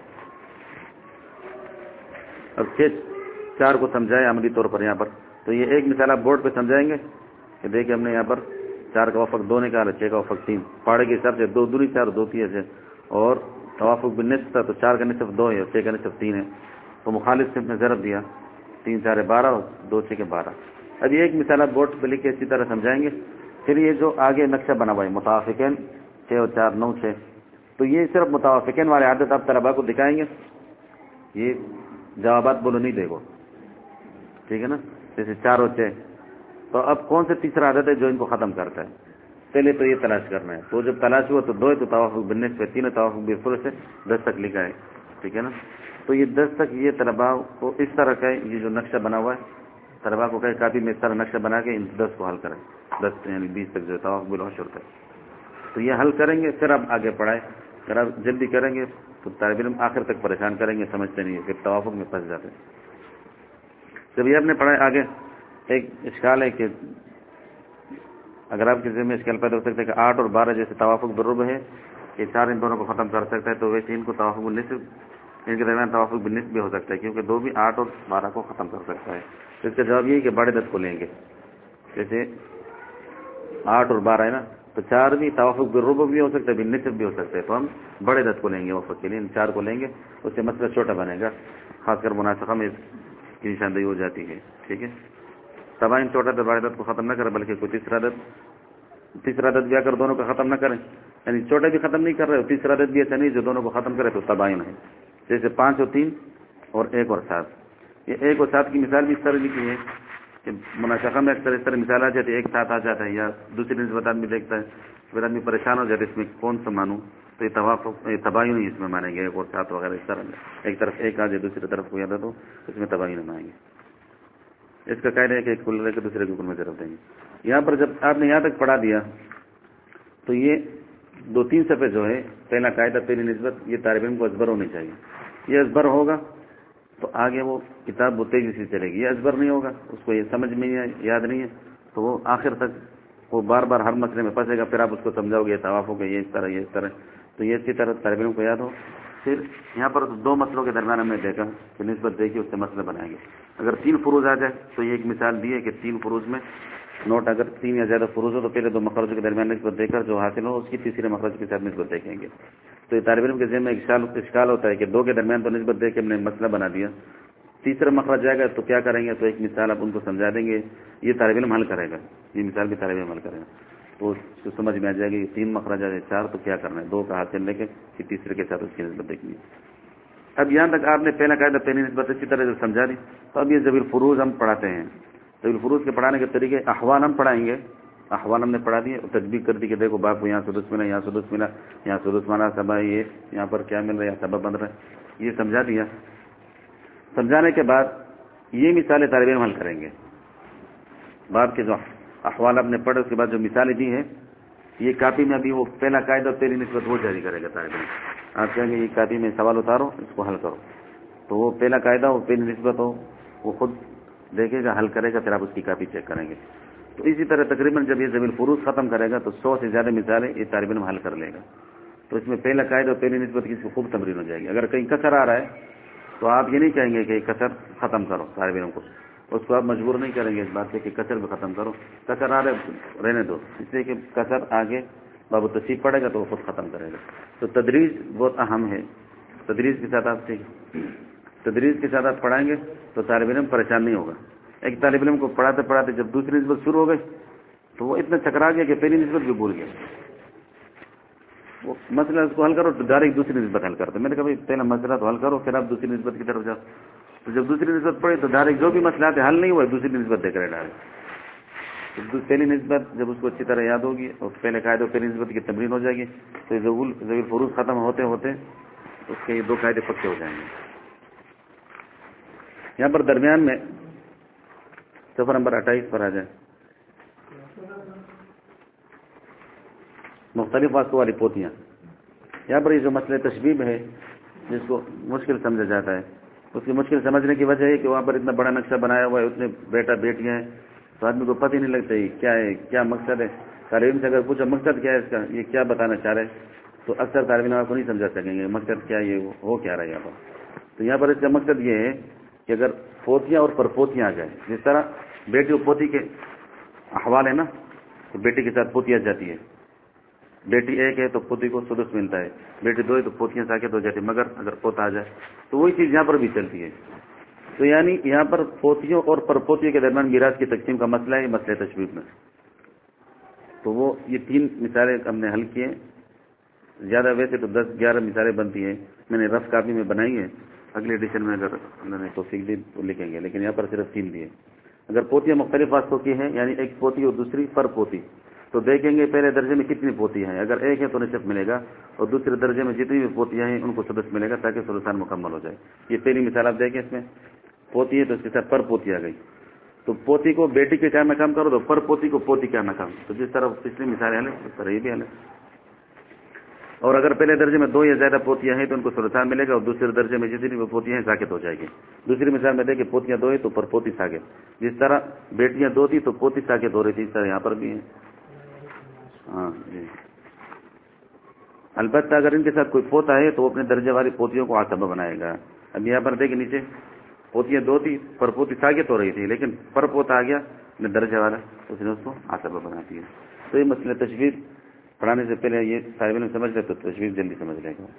اب چھ چار کو سمجھائے عملی طور پر یہاں پر، تو یہ ایک مثال آپ بورڈ پہ سمجھائیں گے کہ دیکھیں ہم نے یہاں پر چار کا وفق دو نکالا، چھ کا وفق تین، پاڑے کے حساب سے دو دوری چار دو تیا چھ، اور توافق بالنصف تھا تو چار کا نصف دو ہے اور چھ کا نصف تین ہے، تو مخالف سے نے ضرب دیا، تین چار بارہ اور دو چھ کے بارہ۔ اب یہ ایک مثال آپ بورڈ پہ لکھ کے اسی طرح سمجھائیں گے۔ پھر یہ جو آگے نقشہ بنا ہوا ہے متوافقین چھ اور چار نو چھ، تو یہ صرف متوافقین والے عادت آپ طلبا کو دکھائیں گے، یہ جوابات بولو نہیں دے گو، ٹھیک ہے نا، جیسے چار اور چھ۔ تو اب کون سے تیسرا عادت ہے جو ان کو ختم کرتا ہے؟ پہلے تو یہ تلاش کرنا ہے، تو جب تلاش ہوا تو دو ہے تو توافق بالنصف ہے، تین ہے توافق بالثلث ہے، دس تک لکھا ہے، ٹھیک ہے نا۔ تو یہ دس تک یہ طلبا کو اس طرح کا یہ جو نقشہ بنا ہوا ہے طلبا کو کہیں کاپی میں اس طرح نقشہ بنا کے ان دس کو حل کریں، دس یعنی بیس تک جو ہے توافق بالعشر کا، تو یہ حل کریں گے پھر آپ آگے پڑھائیں۔ اگر آپ جلدی کریں گے تو طالب علم آخر تک پریشان کریں گے، سمجھتے نہیں ہے، پھر توافق میں پھنس جاتے ہیں۔ جب یہ آپ نے پڑھائے آگے ایک اشکال ہے کہ اگر آپ کے ذہن میں اشکال پیدا ہو سکتا ہے کہ آٹھ اور بارہ جیسے توافق بالربع ہے، یہ چار ان دونوں کو ختم کر سکتا ہے، تو ویسے ان کو توافق بالنصف، ان کے درمیان توافق بالنصف بھی ہو سکتا ہے، کیونکہ دو بھی آٹھ اور بارہ کو ختم کر سکتا ہے۔ تو اس کا جواب یہ ہے کہ بڑے عدد کو لیں گے، جیسے آٹھ اور بارہ ہے نا، تو چار بھی توافق بالربع بھی ہو سکتا ہے، بالنصف بھی ہو سکتا ہے، تو ہم بڑے عدد کو لیں گے وفق کے لیے، ان چار کو لیں گے، اس سے مسئلہ چھوٹا بنے گا، خاص کر مناسخہ میں اس کی نشاندہی ہو جاتی ہے، ٹھیک ہے۔ تباین چھوٹا عدد بڑے عدد کو ختم نہ کریں، بلکہ کوئی تیسرا عدد تیسرا عدد بھی آ کر دونوں کو ختم نہ کریں، یعنی چھوٹے بھی ختم نہیں کر رہے، تیسرا عدد بھی ایسا نہیں جو دونوں کو ختم کرے، تو تباین ہے۔ جیسے پانچ اور تین اور ایک اور سات، یہ ایک اور سات کی مثال بھی اس طرح لکھی ہے کہ مناسخہ میں اکثر اس طرح مثال آ جاتی ہے، ایک ساتھ آ جاتا ہے یا دوسری نسبت آدمی دیکھتا ہے، پھر آدمی پریشان ہو جاتا ہے اس میں کون سا مانوں، تو یہ توافق یہ تباین ہی اس میں مانیں گے، ایک اور سات وغیرہ اس طرح ایک طرف ایک آ جائے دوسری طرف کوئی عدد ہو اس میں تباین مانیں گے۔ اس کا قاعدہ ہے کہ ایک کل لے کے دوسرے کے اوپر میں ضرب دیں گے۔ یہاں پر جب آپ نے یہاں تک پڑھا دیا تو یہ دو تین صفحے جو ہے پہلا قاعدہ پہلی نسبت یہ طالب علم کو ازبر ہونی چاہیے، یہ ازبر ہوگا تو آگے وہ کتاب وہ تیزی سے چلے گی، یہ ازبر نہیں ہوگا اس کو یہ سمجھ میں نہیں ہے، یاد نہیں ہے، تو وہ آخر تک وہ بار بار ہر مسئلے میں پھنسے گا، پھر آپ اس کو سمجھاؤ گے یہ توافق ہے، یہ اس طرح یہ اس طرح، تو یہ اچھی طرح طالب علم کو یاد ہو۔ پھر یہاں پر دو مسئلوں کے درمیان ہم نے دیکھا کہ نسبت دیکھی اس سے مسئلہ بنائیں گے۔ اگر تین فروض آ جائے تو یہ ایک مثال دی ہے کہ تین فروض میں نوٹ اگر تین یا زیادہ فروض ہو تو پہلے دو مخرجوں کے درمیان نسبت دے کر جو حاصل ہو اس کی تیسرے مخرج کے ساتھ نسبت دیکھیں گے۔ تو یہ طالب علم کے ذہن میں اشکال ہوتا ہے کہ دو کے درمیان تو نسبت دے کے ہم نے مسئلہ بنا دیا، تیسرا مخرج جائے گا تو کیا کریں گے، تو ایک مثال آپ ان کو سمجھا دیں گے، یہ طالب علم حل کرے گا، یہ مثال بھی طالب علم حل کرے گا، تو اس کو سمجھ میں آ جائے گی تین مخرج آ جائے چار تو کیا کرنا ہے، دو کا حاصل لے کے پھر تیسرے کے ساتھ اس کی نسبت دیکھنی ہے۔ اب یہاں تک آپ نے پہلا قاعدہ پہلی نسبت اچھی طرح سے سمجھا دی، تو اب یہ ضبیر فروض ہم پڑھاتے ہیں۔ ضبیر فروض کے پڑھانے کے طریقے احوال ہم پڑھائیں گے، احوال ہم نے پڑھا دیے، تجبیق کر دی کہ دیکھو باپ کو یہاں سدس ملا، یہاں سدس ملا، یہاں سدس مانا سبا، یہ یہاں پر کیا مل رہا ہے، یہاں سبب بن رہا ہے، یہ سمجھا دیا۔ سمجھانے کے بعد یہ مثالیں طالب علم حل کریں گے، بعد کے جو احوال آپ نے پڑھے اس کے بعد جو مثالیں دی ہیں یہ کاپی میں ابھی وہ پہلا قاعدہ پہلی نسبت وہ جاری کرے گا طالب علم، آپ کہیں گے یہ کاپی میں سوال اتارو اس کو حل کرو، تو وہ پہلا قاعدہ ہو پہلی نسبت ہو وہ خود دیکھے گا حل کرے گا، پھر آپ اس کی کاپی چیک کریں گے۔ تو اسی طرح تقریباً جب یہ ذوی الفروض ختم کرے گا تو سو سے زیادہ مثالیں یہ طالب علم حل کر لے گا. تو اس میں پہلا قاعدہ اور پہلی نسبت کی اس کو خوب تمرین ہو جائے گی. اگر کہیں کثر آ رہا ہے تو آپ یہ نہیں کہیں گے کہ کثر ختم کرو طالب علم کو, اس کو آپ مجبور نہیں کریں گے اس بات سے کہ کثر بھی ختم کرو, کثر آ رہے رہنے دو, اس لیے کہ کثر آگے باب التصیب پڑے گا تو وہ خود ختم کرے گا. تو تدریج بہت اہم ہے. تدریج کے ساتھ آپ تدریج کے ساتھ آپ پڑھائیں گے تو طالب علم پریشان نہیں ہوگا. ایک طالب علم کو پڑھاتے پڑھاتے جب دوسری نسبت شروع ہو گئی تو وہ اتنا چکرا گیا کہ پہلی نسبت بھی بھول گیا. وہ مسئلہ اس کو حل کرو تو ڈائریکٹ دوسری نسبت حل کرتے. میں نے کہا بھائی پہلا مسئلہ تو حل کرو پھر آپ دوسری نسبت کی طرف جاؤ. تو جب دوسری نسبت پڑی تو ڈائریکٹ جو بھی مسئلہ آتے حل نہیں ہوا دوسری نسبت دیکھ رہے ڈائریکٹ. پہلی نسبت جب اس کو اچھی طرح یاد ہوگی اور پہلے قاعدے پہلی نسبت کی تمرین ہو جائے گی تو ذوی الفروض ختم ہوتے ہوتے اس کے یہ دو قاعدے پکے ہو جائیں گے. یہاں پر درمیان میں صفحہ نمبر اٹھائیس پر آ جائیں. مختلف واسطوں والی پوتیاں. یہاں پر یہ جو مسئلہ تشبیب ہے جس کو مشکل سمجھا جاتا ہے, اس کی مشکل سمجھنے کی وجہ ہے کہ وہاں پر اتنا بڑا نقشہ بنایا ہوا ہے, اتنے بیٹا بیٹیاں ہیں, تو آدمی کو پتہ ہی نہیں لگتا یہ کیا ہے, کیا مقصد ہے. طالب علم سے اگر پوچھا مقصد کیا ہے اس کا, یہ کیا بتانا چاہ رہے, تو اکثر طالب علم آپ کو نہیں سمجھا سکیں گے مقصد کیا ہے, ہو کیا رہا ہے یہاں پر. تو یہاں پر اس کا مقصد یہ ہے کہ اگر پوتیاں اور پرپوتیاں آ جائیں, جس طرح بیٹی اور پوتی کے احوال ہے نا, تو بیٹی کے ساتھ پوتیاں جاتی ہے, بیٹی ایک ہے تو پوتی کو سدس ملتا ہے, بیٹی دو ہے تو پوتیاں ساکت ہو جاتی, مگر اگر پوتا آ جائے تو وہی چیز یہاں پر بھی چلتی ہے. تو یعنی یہاں پر پوتیوں اور پرپوتیوں کے درمیان میراث کی تقسیم کا مسئلہ ہے مسئلہ تشبیب میں. تو وہ یہ تین مثالیں ہم نے حل کی ہیں. زیادہ ویسے تو دس گیارہ مثالیں بنتی ہیں, میں نے رف کاپی میں بنائی ہے, اگلے ایڈیشن میں اگر انہوں نے توفیق دی تو لکھیں گے, لیکن یہاں پر صرف تین دیے. اگر پوتیاں مختلف واسطوں کی ہیں یعنی ایک پوتی اور دوسری پر پوتی, تو دیکھیں گے پہلے درجے میں کتنی پوتیاں ہیں. اگر ایک ہے تو نصف ملے گا, اور دوسرے درجے میں جتنی بھی پوتیاں ہیں ان کو سدس ملے گا تاکہ ثلثان مکمل ہو جائے. یہ پہلی مثال آپ دیکھیں, اس میں پوتی ہے تو اس کے ساتھ پر پوتی آ گئی. تو پوتی کو بیٹی کے کیا میں کام کرو تو پر پوتی کو پوتی کیا میں کام. تو جس طرح پچھلی مثالیں حل اس طرح یہ بھی حل ہے. اور اگر پہلے درجے میں دو یا زیادہ پوتیاں ہیں تو ان کو ثلثان ملے گا, اور دوسرے درجے میں جتنی بھی پوتیاں ہیں ساکت ہو جائے گی. دوسری مثال میں دیکھیں پوتیاں دو ہیں تو پر پوتی ساکت. جس طرح بیٹیاں دو تھی تو پوتی ساکت ہو رہی تھی, اس طرح یہاں پر بھی ہے. ہاں جی. البتہ اگر ان کے ساتھ کوئی پوتا ہے تو وہ اپنے درجے والی پوتیوں کو عصبہ بنائے گا. اب یہاں پر دیکھیں نیچے پوتیاں دو تھی, پر پوتی ساکت ہو رہی تھی, لیکن پر پوتا آ گیا اپنے درجے والا, اس نے اس کو عصبہ بنا دیا. تو یہ مسئلہ تشبیب پڑھانے سے پہلے یہ طالب علم سمجھ لے تو تشبیب جلدی سمجھ لے گا.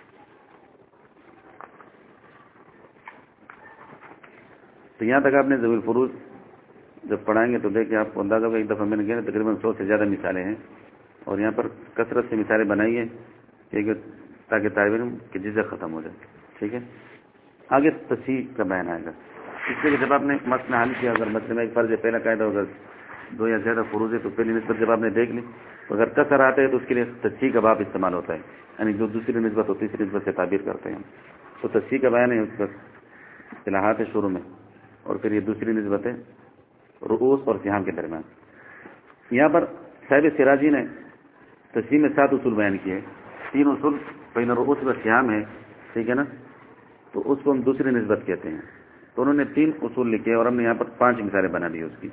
تو یہاں تک آپ نے ذوی الفروض جب پڑھائیں گے تو دیکھیں آپ کو اندازہ ہوگا. ایک دفعہ میں نے کہا تقریباً سو سے زیادہ مثالیں ہیں, اور یہاں پر کثرت سے مثالیں بنائی ہیں تاکہ طالب علم کی جھجک ختم ہو جائے. ٹھیک ہے, آگے تصحیح کا بیان آئے گا. اس لیے جب آپ نے مسئلہ حل کیا, اگر مسئلے میں ایک فرض ہے پہلا قاعدہ, اگر دو یا زیادہ فروض ہے تو پہلی نسبت جب آپ نے دیکھ لی, تو اگر کثر آتے ہے تو اس کے لیے تصحیح کا باب استعمال ہوتا ہے, یعنی جو دوسری نسبت اور تیسری نسبت سے تعبیر کرتے ہیں. تو تصحیح کا بیان ہے اس پر اصطلاحات ہے شروع میں, اور پھر یہ دوسری نسبت ہے رؤوس اور سہام کے درمیان. یہاں پر صاحب سراجی نے تصحیح میں سات اصول بیان کیے. تین اصول بین رؤوس و سہام ہے, ٹھیک ہے نا, تو اس کو ہم دوسری نسبت کہتے ہیں. تو انہوں نے تین اصول لکھے اور ہم نے یہاں پر پانچ مثالیں بنا دی اس کی.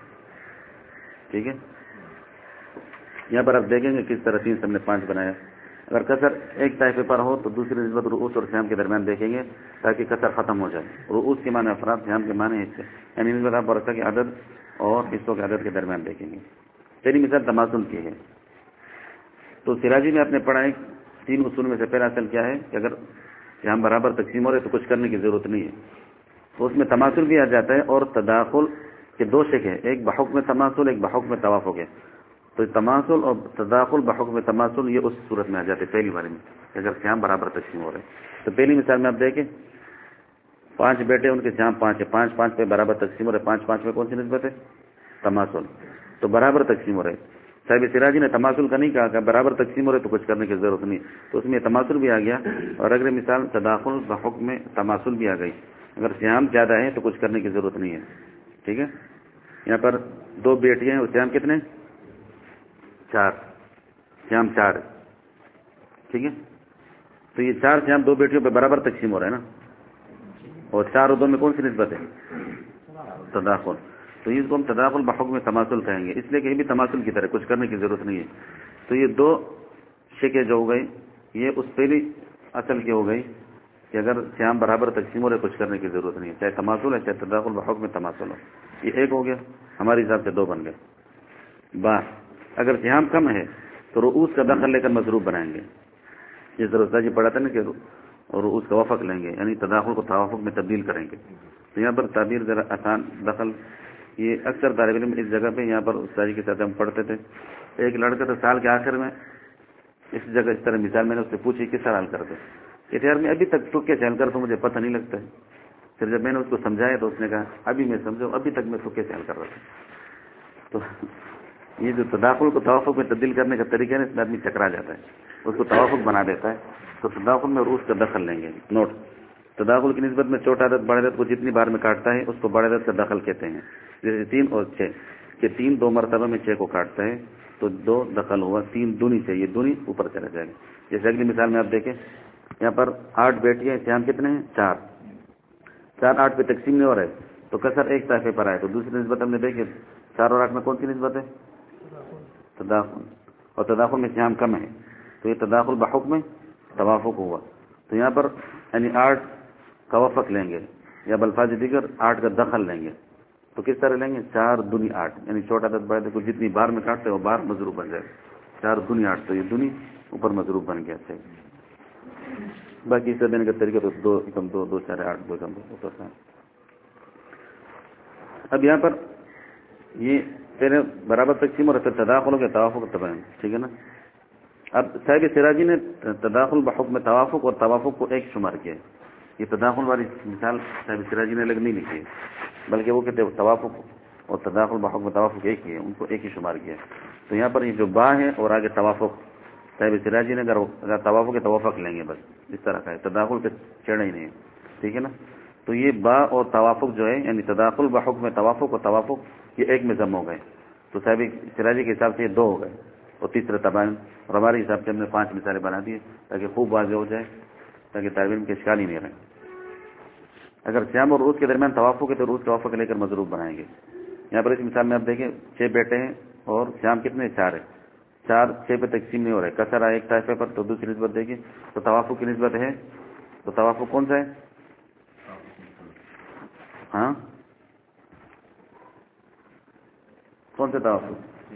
ٹھیک ہے, یہاں پر آپ دیکھیں گے کس طرح تین سب نے پانچ بنایا. اگر کثر ایک طائفے پر ہو تو دوسری نسبت رؤوس اور سہام کے درمیان دیکھیں گے تاکہ کثر ختم ہو جائے. رؤوس کے معنی افراد, سہام کے معنی حصے, یعنی نسبت آپ ورثہ کے عدد اور حصوں کے عدد کے درمیان دیکھیں گے. پہلی مثال تماثل کی ہے. تو سراجی میں آپ نے پڑھا ہے تین اصول میں سے پہلا اصل کیا ہے کہ اگر سہام برابر تقسیم ہو رہے تو کچھ کرنے کی ضرورت نہیں ہے. تو اس میں تماثل بھی آ جاتا ہے, اور تداخل کے دو شکل ہیں, ایک بحکم تماثل ایک بحکم توافق ہے. تو تماثل اور تداخل بحکم تماثل یہ اس صورت میں آ جاتے پہلی بار میں اگر سہام برابر تقسیم ہو رہے. تو پہلی مثال میں آپ دیکھیں پانچ بیٹے ان کے سہام پانچ ہے, پانچ پانچ پہ برابر تقسیم ہو رہے. پانچ پانچ میں کون سی نسبت ہے؟ تماثل. تو برابر تقسیم ہو رہے. صاحب سراجی نے تماثل کا نہیں کہا کہ برابر تقسیم ہو رہے تو کچھ کرنے کی ضرورت نہیں, تو اس میں تماثل بھی آ گیا. اور اگر مثال تداخل بحکم تماثل بھی آ گئی, اگر سہام زیادہ ہے تو کچھ کرنے کی ضرورت نہیں ہے. ٹھیک ہے, یہاں پر دو بیٹیاں ہیں اور سہام کتنے؟ چار. سہام چار. ٹھیک ہے, تو یہ چار سہام دو بیٹیوں پہ برابر تقسیم ہو رہا ہے نا, اور چار اور دو میں کون سی نسبت ہے؟ تداخل. تو اس کو ہم تداخل بحکم تماثل کہیں گے، اس لیے کہ یہ بھی تماثل کی طرح کچھ کرنے کی ضرورت نہیں ہے. تو یہ دو شکے جو ہو گئی یہ اس پہلی اصل کی ہو گئی کہ اگر سیام برابر تقسیم ہو رہے کچھ کرنے کی ضرورت نہیں ہے، چاہے تماثل ہے چاہے تداخل بحکم تماثل ہو. یہ ایک ہو گیا، ہمارے حساب سے دو بن گئے. با اگر سیام کم ہے تو رؤوس کا دخل لے کر مضروب بنائیں گے. یہ ضرورت جی پڑھا تھا نا کہ رؤوس کا وفق لیں گے، یعنی تداخل کو توافق میں تبدیل کریں گے. تو یہاں پر تعبیر ذرا آسان دخل، یہ اکثر طالب علم اس جگہ پہ یہاں پر استاذی کے ساتھ ہم پڑھتے تھے. ایک لڑکا تھا سال کے آخر میں اس جگہ اس طرح مثال میں نے اس سے پوچھی کس طرح حل کرتے، کہ یار میں ابھی تک تکے سے حل کرتا ہوں، مجھے پتہ نہیں لگتا ہے. پھر جب میں نے اس کو سمجھایا تو اس نے کہا ابھی میں سمجھا ابھی تک میں تکے سے حل کر رہا تھا. تو یہ جو تداخل کو توافق میں تبدیل کرنے کا طریقہ ہے اس میں آدمی چکرا جاتا ہے، اس کو توافق بنا دیتا ہے. تو تداخل میں رؤوس کا دخل لیں گے. نوٹ، تداخل کی نسبت میں چھوٹا عدد بڑے عدد کو جتنی بار میں کاٹتا ہے اس کو بڑے عدد کا دخل کہتے ہیں. جیسے تین اور چھ کہ تین دو مرتبہ میں چھ کو کاٹتا ہے تو دو دخل ہوا. تین دونی سے یہ دونی اوپر چلا جائے گا. جیسے اگلی مثال میں آپ دیکھیں یہاں پر آٹھ بیٹیاں سیام کتنے ہیں؟ چار. چار آٹھ پہ تقسیم نہیں ہو رہا ہے تو کسر ایک صفحے پر آئے تو دوسری نسبت ہم نے دیکھے چار اور آٹھ میں کون سی نسبت ہے؟ تداخل. اور تداخل میں سیام کم ہے تو یہ تداخل بحکم میں توافق ہوا. تو یہاں پر یعنی آٹھ کا وفق لیں گے یا بلفاظ دیگر آٹھ کا دخل لیں گے. تو کس طرح لیں گے؟ چار دنی آٹھ، یعنی چھوٹا عدد بڑے عدد کو جتنی بار میں کاٹتے وہ بار مضروب بن جائے گا. چار دنی آٹھ تو یہ دنی اوپر مضروب بن گیا. صحیح. باقی اس سے دینے کا طریقہ تو دو کم دو دو چار آٹھ دو کم دو. اب یہاں پر یہ پہلے برابر تقسیم اور تداخل کے توافق تباین، ٹھیک ہے نا. اب صاحب سراجی نے تداخل بحکم توافق اور توافق کو ایک شمار کیا. یہ تداخل والی مثال صاحب سراجی نے الگ نہیں لکھی ہے بلکہ وہ کہتے ہیں توافق اور تداخل بحکم توافق ایک ہی ہے، ان کو ایک ہی شمار کیا. تو یہاں پر یہ جو با ہے اور آگے توافق، صاحب سراجی نے اگر توافق کے توافق لیں گے بس اس طرح کا ہے، تداخل کے چھیڑا ہی نہیں ہے. ٹھیک ہے نا. تو یہ با اور توافق جو ہے یعنی تداخل بحکم توافق اور توافق یہ ایک میں ضم ہو گئے. تو صاحب سراجی کے حساب سے یہ دو ہو گئے اور تیسرا تباین. اور ہمارے حساب سے ہم نے پانچ مثالیں بنا دی تاکہ خوب واضح ہو جائے، تاکہ طالب علم کے اشکال ہی نہیں رہے. اگر سیام اور روز کے درمیان توافق ہے تو روز توافق لے کر مضروب بنائیں گے. یہاں پر اس مثال میں آپ دیکھیں چھ بیٹے ہیں اور سیام کتنے؟ چار ہے. چار چھ پہ تقسیم نہیں ہو رہا ہے، کسر آئے ایک طائفے پر تو دوسری نسبت دیکھیے تو توافق کی نسبت ہے. تو توافق کون سا ہے؟ ہاں کون سا توافق؟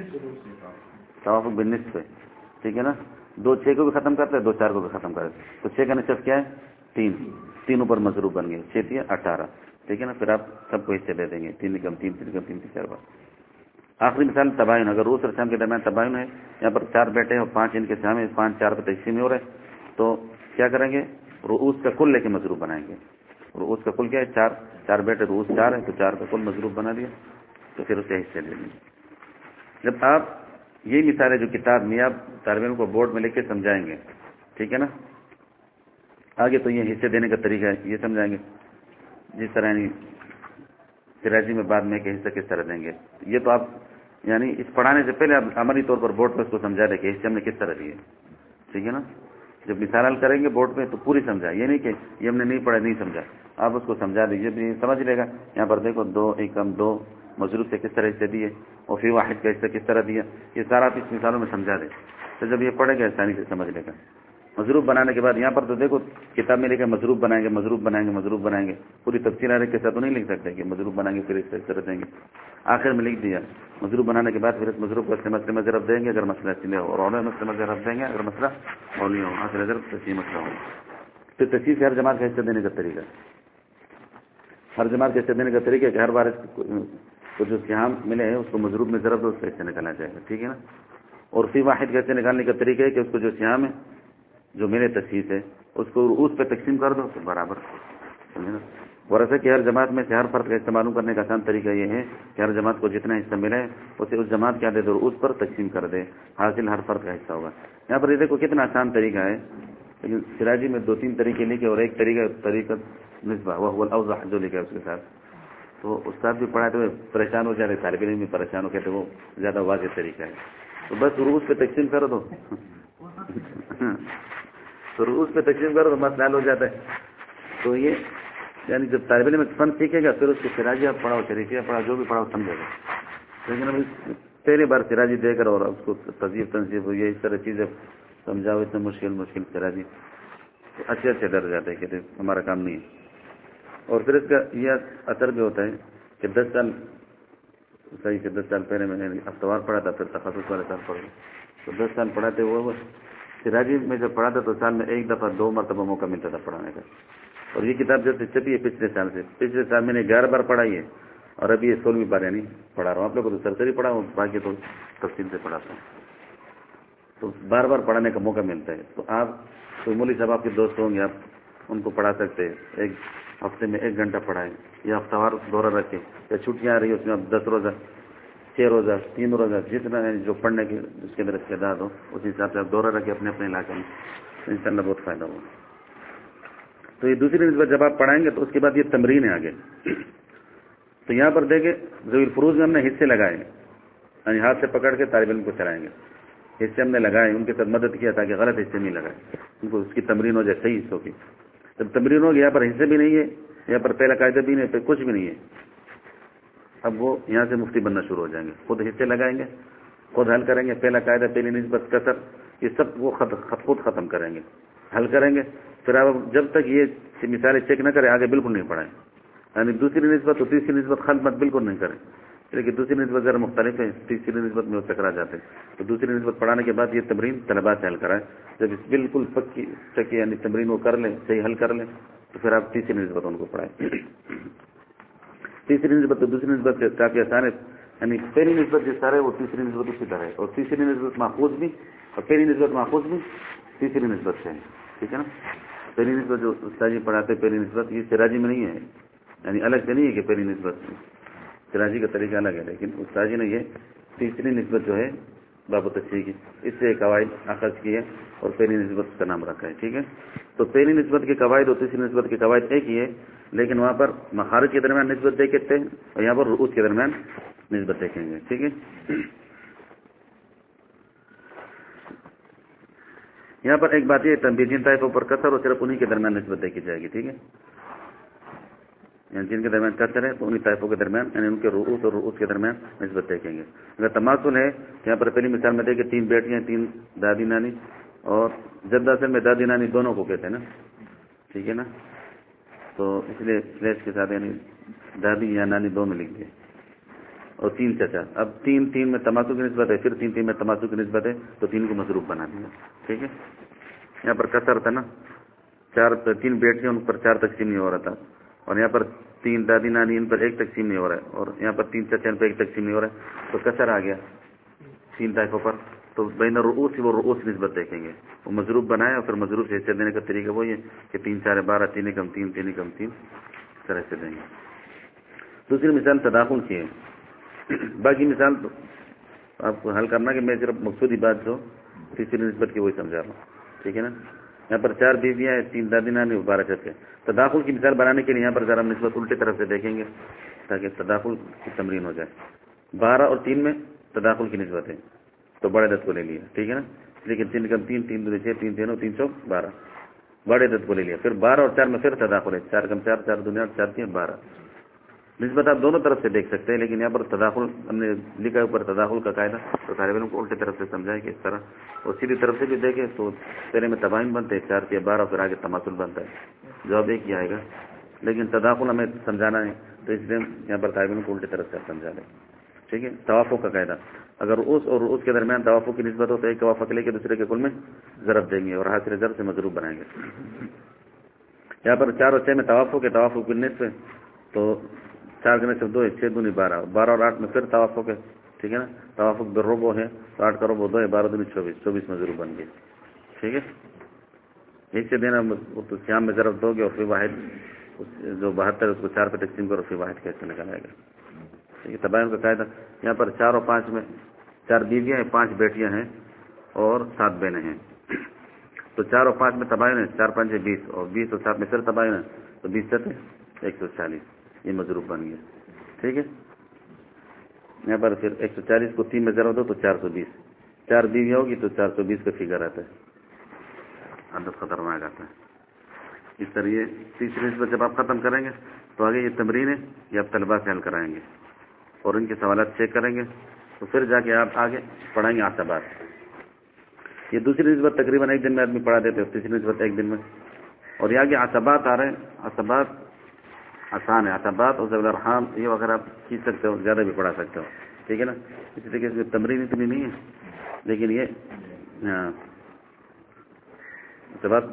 توافق بالنسبت ہے. ٹھیک ہے نا. دو چھ کو بھی ختم کرتے ہیں، دو چار کو بھی ختم کرتے ہیں. تو چھ کا نصف کیا ہے؟ تین. تین اوپر مضروب بن گئے، چھ تین اٹھارہ. ٹھیک ہے نا. پھر آپ سب کو حصے دے دیں گے، تین کم تین تین کم تین چار بار. آخری مثال تباین. اگر روز اور شام کے درمیان تباین ہے، یہاں پر چار بیٹے اور پانچ ان کے شام ہے، پانچ چار پہ تقسیم ہو رہے تو کیا کریں گے؟ رؤوس کا کل لے کے مضروب بنائیں گے. رؤوس کا کل کیا ہے؟ چار. چار بیٹے رؤوس چار ہے تو چار کا کل مضروب بنا دیا تو پھر اسے حصے دے دیں گے. جب آپ یہ مثال ہے جو کتاب میں آپ طالب علم کو بورڈ میں لے کے سمجھائیں گے، ٹھیک ہے نا. آگے تو یہ حصے دینے کا طریقہ ہے یہ سمجھائیں گے جس طرح یعنی سراجی میں بعد میں کہ حصہ کس طرح دیں گے. یہ تو آپ یعنی اس پڑھانے سے پہلے آپ عملی طور پر بورڈ پر اس کو سمجھا دیں کہ حصے ہم نے کس طرح دیے. ٹھیک ہے نا. جب مثال حل کریں گے بورڈ پہ تو پوری سمجھا، یہ نہیں کہ یہ ہم نے نہیں پڑھا نہیں سمجھا. آپ اس کو سمجھا دیجیے بھی سمجھ لے گا. یہاں پر دیکھو دو ایکم دو مضروب سے کس طرح حصے دیے اور فی واحد کا حصہ کس طرح دیا، یہ سارا آپ اس مثالوں میں سمجھا دیں. تو جب یہ پڑھے گا آسانی سے سمجھ لے گا. مضروب بنانے کے بعد یہاں پر تو دیکھو کتاب میں لے کے مضروب بنائیں گے مضروب بنائیں گے مضروب بنائیں گے. پوری تفصیل آنے کے ساتھ تو نہیں لکھ سکتے کہ مضروب بنائیں گے پھر اس طرح دیں گے. آخر میں لکھ دیا مضروب بنانے کے بعد پھر اس مضروب کو مسئلے میں ضرب دیں گے اگر مسئلہ چلے اور اور مسئلے میں ضرب دیں گے اگر مسئلہ اور نہیں ہو اصل ضرب تشریح مسئلہ ہو. پھر تشریح سے ہر جماعت کا حصہ دینے کا طریقہ، ہر جماعت کا حصہ دینے کا طریقہ کہ ہر بار کو جو سیام ملے ہیں اس کو مضروب میں ضرب دو اس کا حصہ نکالنا چاہیے گا. ٹھیک ہے نا. اور فی واحد کا حصہ نکالنے کا طریقہ ہے کہ اس کو جو سیام ہے جو ملے تشریح سے اس کو اس پہ تقسیم کر دو تو برابر. سمجھے نا. اور ایسا کہ ہر جماعت میں سے ہر فرد کا حصہ معلوم کرنے کا آسان طریقہ یہ ہے کہ ہر جماعت کو جتنا حصہ ملے اسے اس جماعت کے عدد اور اس پر تقسیم کر دے، حاصل ہر فرد کا حصہ ہوگا. یہاں پر یہ دیکھو کتنا آسان طریقہ ہے. لیکن سراجی میں دو تین طریقے لکھے اور ایک طریقہ طریقہ نسبہ وہ الاوضح جو لکھا ہے اس کے ساتھ. تو استاد بھی پڑھائے تو پریشان ہو جاتے، طالب علم بھی پریشان ہو کہتے وہ زیادہ واضح طریقہ ہے. تو بس روز پہ تقسیم کر دو تو روز پہ تقسیم کرو تو مسئلہ حل ہو جاتا ہے. تو یہ یعنی جب طالب علم ایک فن سیکھے گا پھر اس کو سراجی آپ پڑھاؤ، شریفیہ پڑھاؤ، جو بھی پڑھاؤ سمجھے گا. لیکن ابھی پہلی بار سراجی دے کر اور اس کو تہذیب تنظیب یہ اس طرح چیزیں سمجھاؤ اتنے مشکل مشکل سراجی اچھے اچھے ڈر جاتے ہیں کہ ہمارا کام نہیں ہے. اور پھر اس کا یہ اثر بھی ہوتا ہے کہ دس سال صحیح سے دس سال پہلے میں نے افتوار پڑھا تھا، پھر تخصص والے سال پڑھا تو دس سال پڑھاتے وہ سراجی میں جب پڑھا تھا تو سال میں ایک دفعہ دو مرتبہ موقع ملتا تھا پڑھانے کا. اور یہ کتاب جب سے چھپی ہے پچھلے سال سے، پچھلے سال میں نے گیارہ بار پڑھائی ہے اور ابھی یہ سولہویں بار یعنی پڑھا رہا ہوں. آپ لوگوں کو تو سرسری پڑھا ہوں، باقی تو تفصیل سے پڑھاتا ہوں، تو بار بار پڑھانے کا موقع ملتا ہے. تو آپ کوئی مولوی صاحب آپ کے دوست ہوں گے، آپ ان کو پڑھا سکتے ہیں. ایک ہفتے میں ایک گھنٹہ پڑھائیں یا ہفتہ دورہ رکھیں، یا چھٹیاں آ رہی ہیں اس میں آپ دس روزہ چھ روزہ تین روزہ جتنا جو پڑھنے کی اس کے اندر استعداد ہو اس حساب سے آپ دورہ رکھیں اپنے اپنے علاقے میں، ان شاء اللہ بہت فائدہ ہوگا. تو یہ دوسری نسبت جب آپ پڑھائیں گے تو اس کے بعد یہ تمرین ہے آگے. تو یہاں پر دیکھیں ذوی الفروز میں ہم نے حصے لگائے، یعنی ہاتھ سے پکڑ کے طالب علم کو چلائیں گے، حصے ہم نے لگائے، ان کے ساتھ مدد کیا تاکہ غلط حصے نہیں لگائے، ان کو اس کی تمرین ہو جائے صحیح حصوں کی. جب تمرین ہوگی یہاں پر حصے بھی نہیں ہے، یہاں پر پہلا قاعدہ بھی نہیں ہے، پھر کچھ بھی نہیں ہے، اب وہ یہاں سے مفتی بننا شروع ہو جائیں گے. خود حصے لگائیں گے، خود حل کریں گے، پہلا قاعدہ پہلی نسبت کثر یہ سب وہ خود ختم کریں گے، حل کریں گے. پھر آپ جب تک یہ مثالیں چیک نہ کریں آگے بالکل نہیں پڑھائیں. یعنی دوسری نسبت تو تیسری نسبت خلط مت بالکل نہیں کریں، لیکن دوسری نسبت ذرا مختلف ہے، تیسری نسبت میں وہ ٹکرا جاتے ہیں. تو دوسری نسبت پڑھانے کے بعد یہ تمرین طلباء سے حل کرائیں. جب اس بالکل پکی چکی یعنی تمرین وہ کر لیں، صحیح حل کر لیں، تو پھر آپ تیسری نسبت ان کو پڑھائیں. تیسری نسبت تو دوسری نسبت سے کافی آسان ہے، یعنی پہلی نسبت جس طرح ہے وہ تیسری نسبت اسی طرح ہے، اور تیسری نسبت محفوظ بھی اور پہلی نسبت محفوظ بھی تیسری نسبت سے ہے. ٹھیک ہے نا. پہلی نسبت جو استاذی پڑھاتے پہلی نسبت یہ سراجی میں نہیں ہے، یعنی الگ سے نہیں ہے کہ پہلی نسبت سراجی کا طریقہ الگ ہے، لیکن استاذی نے یہ تیسری نسبت جو ہے باب تشریح کی اس سے قواعد اخذ کی ہے اور پہلی نسبت کا نام رکھا ہے. ٹھیک ہے. تو پہلی نسبت کے قواعد اور تیسری نسبت کے قواعد ایک ہی ہے، لیکن وہاں پر مخارج کے درمیان نسبت دیکھتے ہیں اور یہاں پر رؤوس کے درمیان نسبت دیکھیں گے. ٹھیک ہے. یہاں پر ایک بات یہ تنبیہ، جن طائفوں پر کثر اور صرف انہی کے درمیان نسبت دیکھی جائے گی. ٹھیک ہے. یعنی جن کے درمیان کثر ہے تو انہی طائفوں کے درمیان یعنی ان کے رؤوس اور رؤوس کے درمیان نسبت دیکھیں گے. اگر تماثل ہے یہاں پر پہلی مثال میں دیکھیں تین بیٹیاں، تین دادی نانی، اور جد اصل میں دادی نانی دونوں کو کہتے ہیں نا. ٹھیک ہے نا. تو اس لیے سلیش کے ساتھ یعنی دادی یا نانی دونوں لکھ دیں، اور تین چچا. اب تین تین میں تماثل کی نسبت ہے، پھر تین تین میں تماثل کی نسبت ہے تو تین کو مضروب بنا دیا. ٹھیک ہے. یہاں پر کثر تھا نا، چار تین بیٹیاں ان پر چار تقسیم نہیں ہو رہا تھا، اور یہاں پر تین دادی نانی ان پر ایک تقسیم نہیں ہو رہا ہے، اور یہاں پر تین چچا ان پر ایک تقسیم نہیں ہو رہا ہے، تو کثر آ گیا تین طائفوں پر. تو بین الرؤوس وہ رؤوس نسبت دیکھیں گے، وہ مضروب بنائے اور پھر مضروب سے حصہ دینے کا طریقہ وہی ہے کہ تین چار بارہ، تین کم تین، تین کم تین طرح سے دیں گے. دوسری مثال تداخل کی ہے. باقی مثال تو آپ کو حل کرنا کہ میں صرف مقصودی بات جو تیسری نسبت کی وہی سمجھا رہا ہوں. ٹھیک ہے نا. یہاں پر چار بیویاں ہیں، تین دادی نانی، بارہ چچے. تداخل کی مثال بنانے کے لیے یہاں پر ذرا نسبت الٹے طرف سے دیکھیں گے تاکہ تداخل کی تمرین ہو جائے. بارہ اور تین میں تداخل کی نسبت ہے تو بڑے عدد کو لے لیا. ٹھیک ہے نا. لیکن تین کم تین، تین دو چھ، تین تینوں تین سو بارہ، بڑے عدد کو لے لیا. پھر بارہ اور چار میں پھر تداخل ہے، چار کم چار، چار دنیا چار تین بارہ. نسبت آپ دونوں طرف سے دیکھ سکتے ہیں، لیکن یہاں پر تداخل ہم نے لکھا ہے اوپر تداخل کا قاعدہ، تو طالب علم کو الٹے طرف سے سمجھائے کہ اس طرح، اور سیدھی طرف سے بھی دیکھیں تو پہلے میں تباین بنتے ہیں چار کے بارہ، پھر آگے تماثل بنتا ہے، جواب ایک ہی آئے گا. لیکن تداخل ہمیں سمجھانا ہے تو اس لیے یہاں پر طالب علم کو الٹے طرف سے سمجھا لیں. ٹھیک ہے. توافق کا قاعدہ، اگر اس اور اس کے درمیان توافق کی نسبت ہو تو ایک کا وافق لے کے دوسرے کے کل میں ضرب دیں گے اور حاصل ضرب سے مضروب بنائیں گے. یہاں پر چار اور چھ میں توافق ہے، توافق کی نسبت تو چار کے نصف دو ہے، چھ دونی بارہ، بارہ اور آٹھ میں پھر توافق ہے. ٹھیک ہے نا. توافق بالربع ہے تو آٹھ کا ربع دو ہے، بارہ دونی چوبیس، چوبیس مضروب بن گئے. ٹھیک ہے. ایک سے دینا تو شام میں ضرب دو گے اور پھر واحد جو بہتر ہے اس کو چار پہ تقسیم کرو، پھر واحد کیسے نکالا جائے گا. ٹھیک ہے. تباین کا قاعدہ یہاں پر چار اور پانچ میں چار بیویاں ہیں، پانچ بیٹیاں ہیں اور سات بہنیں ہیں. تو چار اور پانچ میں تباین ہے، چار پانچ ہے بیس، اور بیس اور سات میں پھر تباین ہے تو بیس سات ہے ایک سو چالیس، یہ مضروب بن گیا. ٹھیک ہے. یہاں پر پھر ایک سو چالیس کو تین میں ضرب دو تو چار سو بیس، چار بیویاں ہوگی تو چار سو بیس کا فگر آتا ہے، عدد خطرناک آتا ہے. اس طرح یہ تیسری نسبت جب آپ ختم کریں گے تو آگے یہ تمرینیں یہ آپ طلباء سے حل کرائیں گے اور ان کے سوالات چیک کریں گے، تو پھر جا کے آپ آگے پڑھائیں گے عصبات۔ یہ دوسری نسبت تقریباً ایک دن میں آدمی پڑھا دیتے ہیں، تیسری نسبت ایک دن میں، اور یہ آگے عصبات آ رہے ہیں۔ عصبات آسان ہے، عصبات اور ذوی الارحام یہ وغیرہ آپ کھینچ سکتے ہو، زیادہ بھی پڑھا سکتے ہو، ٹھیک ہے نا۔ اسی طریقے سے تمرین اتنی نہیں ہے، لیکن یہ ہاں عصبات